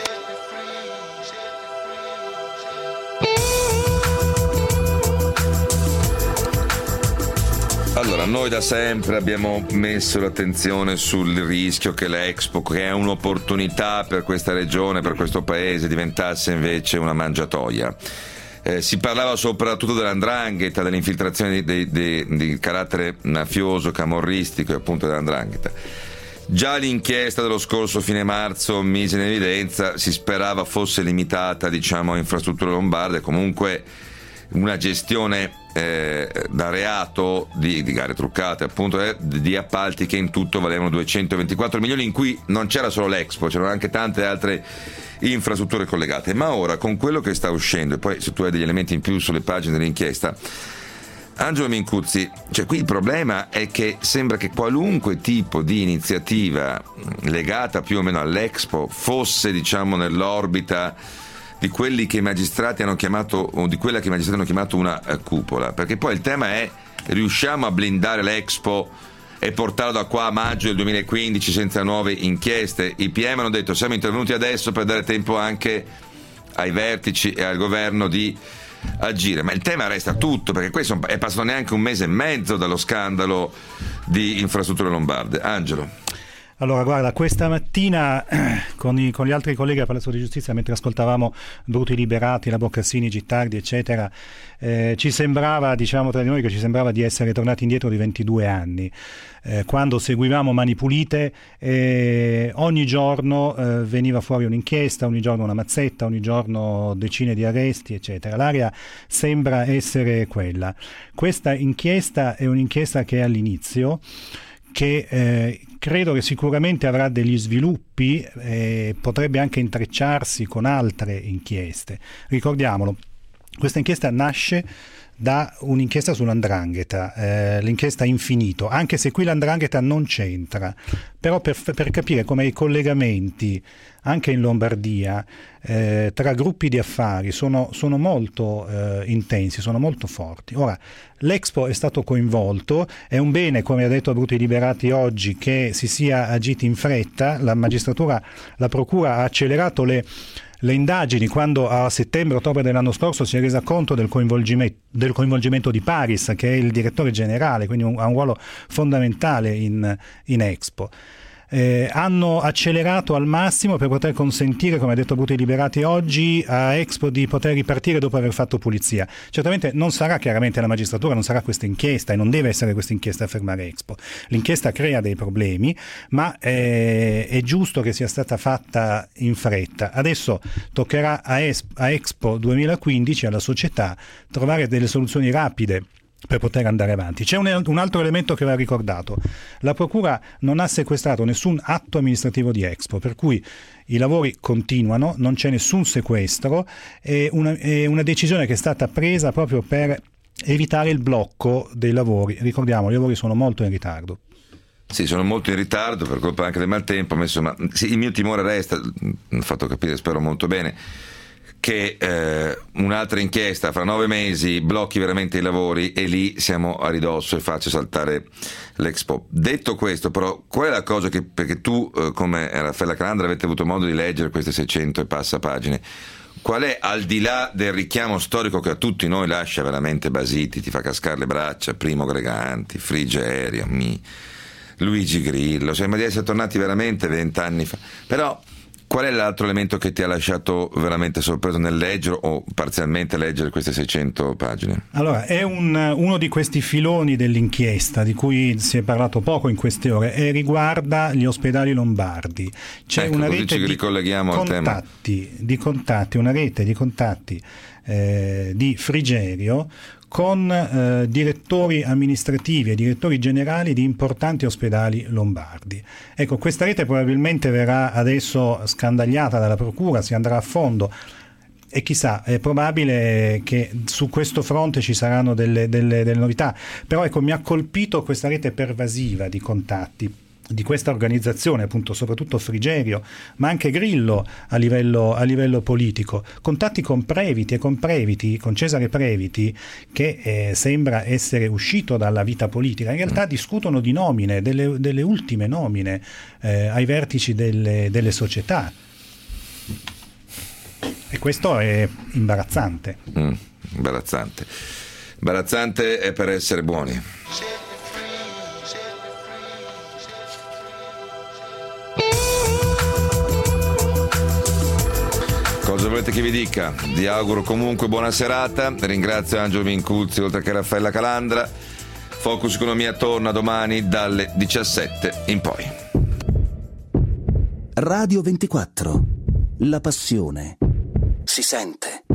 Allora, noi da sempre abbiamo messo l'attenzione sul rischio che l'Expo, che è un'opportunità per questa regione, per questo paese, diventasse invece una mangiatoia. Si parlava soprattutto dell''ndrangheta, delle infiltrazioni di carattere mafioso, camorristico e appunto dell''ndrangheta. Già l'inchiesta dello scorso fine marzo mise in evidenza, si sperava fosse limitata, diciamo, a infrastrutture lombarde, comunque una gestione da reato di gare truccate, appunto di appalti che in tutto valevano 224 milioni, in cui non c'era solo l'Expo, c'erano anche tante altre infrastrutture collegate. Ma ora, con quello che sta uscendo, e poi se tu hai degli elementi in più sulle pagine dell'inchiesta, Angelo Mincuzzi, cioè qui il problema è che sembra che qualunque tipo di iniziativa legata più o meno all'Expo fosse, diciamo, nell'orbita di quelli che i magistrati hanno chiamato, o di quella che i magistrati hanno chiamato una cupola, perché poi il tema è: riusciamo a blindare l'Expo e portarlo da qua a maggio del 2015 senza nuove inchieste? I PM hanno detto: siamo intervenuti adesso per dare tempo anche ai vertici e al governo di agire, ma il tema resta tutto, perché questo è passato neanche un mese e mezzo dallo scandalo di infrastrutture lombarde. Angelo. Allora, guarda, questa mattina con gli altri colleghi a Palazzo di Giustizia, mentre ascoltavamo Bruti Liberati, la Boccassini, Gittardi, eccetera, ci sembrava, diciamo tra di noi, che ci sembrava di essere tornati indietro di 22 anni, quando seguivamo Mani Pulite e ogni giorno veniva fuori un'inchiesta, ogni giorno una mazzetta, ogni giorno decine di arresti, eccetera. L'area sembra essere quella. Questa inchiesta è un'inchiesta che è all'inizio, che credo che sicuramente avrà degli sviluppi e potrebbe anche intrecciarsi con altre inchieste. Ricordiamolo, Questa inchiesta nasce da un'inchiesta sull''ndrangheta, l'inchiesta Infinito, anche se qui l''ndrangheta non c'entra, però per capire come i collegamenti anche in Lombardia tra gruppi di affari sono molto intensi, sono molto forti. Ora, l'Expo è stato coinvolto, è un bene, come ha detto Bruti Liberati oggi, che si sia agiti in fretta. La magistratura, la procura ha accelerato le indagini quando a settembre-ottobre dell'anno scorso si è resa conto del coinvolgimento di Paris, che è il direttore generale, quindi ha un ruolo fondamentale in Expo. Hanno accelerato al massimo per poter consentire, come ha detto Bruti Liberati oggi, a Expo di poter ripartire dopo aver fatto pulizia. Certamente non sarà chiaramente la magistratura, non sarà questa inchiesta, e non deve essere questa inchiesta a fermare Expo. L'inchiesta crea dei problemi, ma è giusto che sia stata fatta in fretta. Adesso toccherà a Expo 2015 alla società trovare delle soluzioni rapide per poter andare avanti. C'è un altro elemento che va ricordato: la procura non ha sequestrato nessun atto amministrativo di Expo, per cui i lavori continuano, non c'è nessun sequestro, è una decisione che è stata presa proprio per evitare il blocco dei lavori. Ricordiamo, i lavori sono molto in ritardo. Sì, sono molto in ritardo per colpa anche del maltempo, ma sì, il mio timore resta, l'ho fatto capire, spero molto bene, che un'altra inchiesta fra 9 mesi blocchi veramente i lavori e lì siamo a ridosso e faccia saltare l'Expo. Detto questo, però, qual è la cosa che, perché tu come Raffaella Calandra avete avuto modo di leggere queste 600 e passa pagine, qual è, al di là del richiamo storico che a tutti noi lascia veramente basiti, ti fa cascare le braccia, Primo Greganti, Frigerio, Luigi Grillo, sembra di essere tornati veramente 20 anni fa, però qual è l'altro elemento che ti ha lasciato veramente sorpreso nel leggere o parzialmente leggere queste 600 pagine? Allora, è uno di questi filoni dell'inchiesta di cui si è parlato poco in queste ore e riguarda gli ospedali lombardi. C'è una rete di contatti, una rete di contatti di Frigerio con direttori amministrativi e direttori generali di importanti ospedali lombardi. Ecco, questa rete probabilmente verrà adesso scandagliata dalla procura, si andrà a fondo e chissà, è probabile che su questo fronte ci saranno delle novità, però ecco, mi ha colpito questa rete pervasiva di contatti di questa organizzazione, appunto, soprattutto Frigerio, ma anche Grillo a livello politico, contatti con Previti, con Cesare Previti, che sembra essere uscito dalla vita politica. In realtà discutono di nomine, delle ultime nomine ai vertici delle società, e questo è imbarazzante. Imbarazzante è per essere buoni. Cosa volete che vi dica? Vi auguro comunque buona serata. Ringrazio Angelo Mincuzzi oltre che Raffaella Calandra. Focus Economia torna domani dalle 17 in poi. Radio 24. La passione si sente.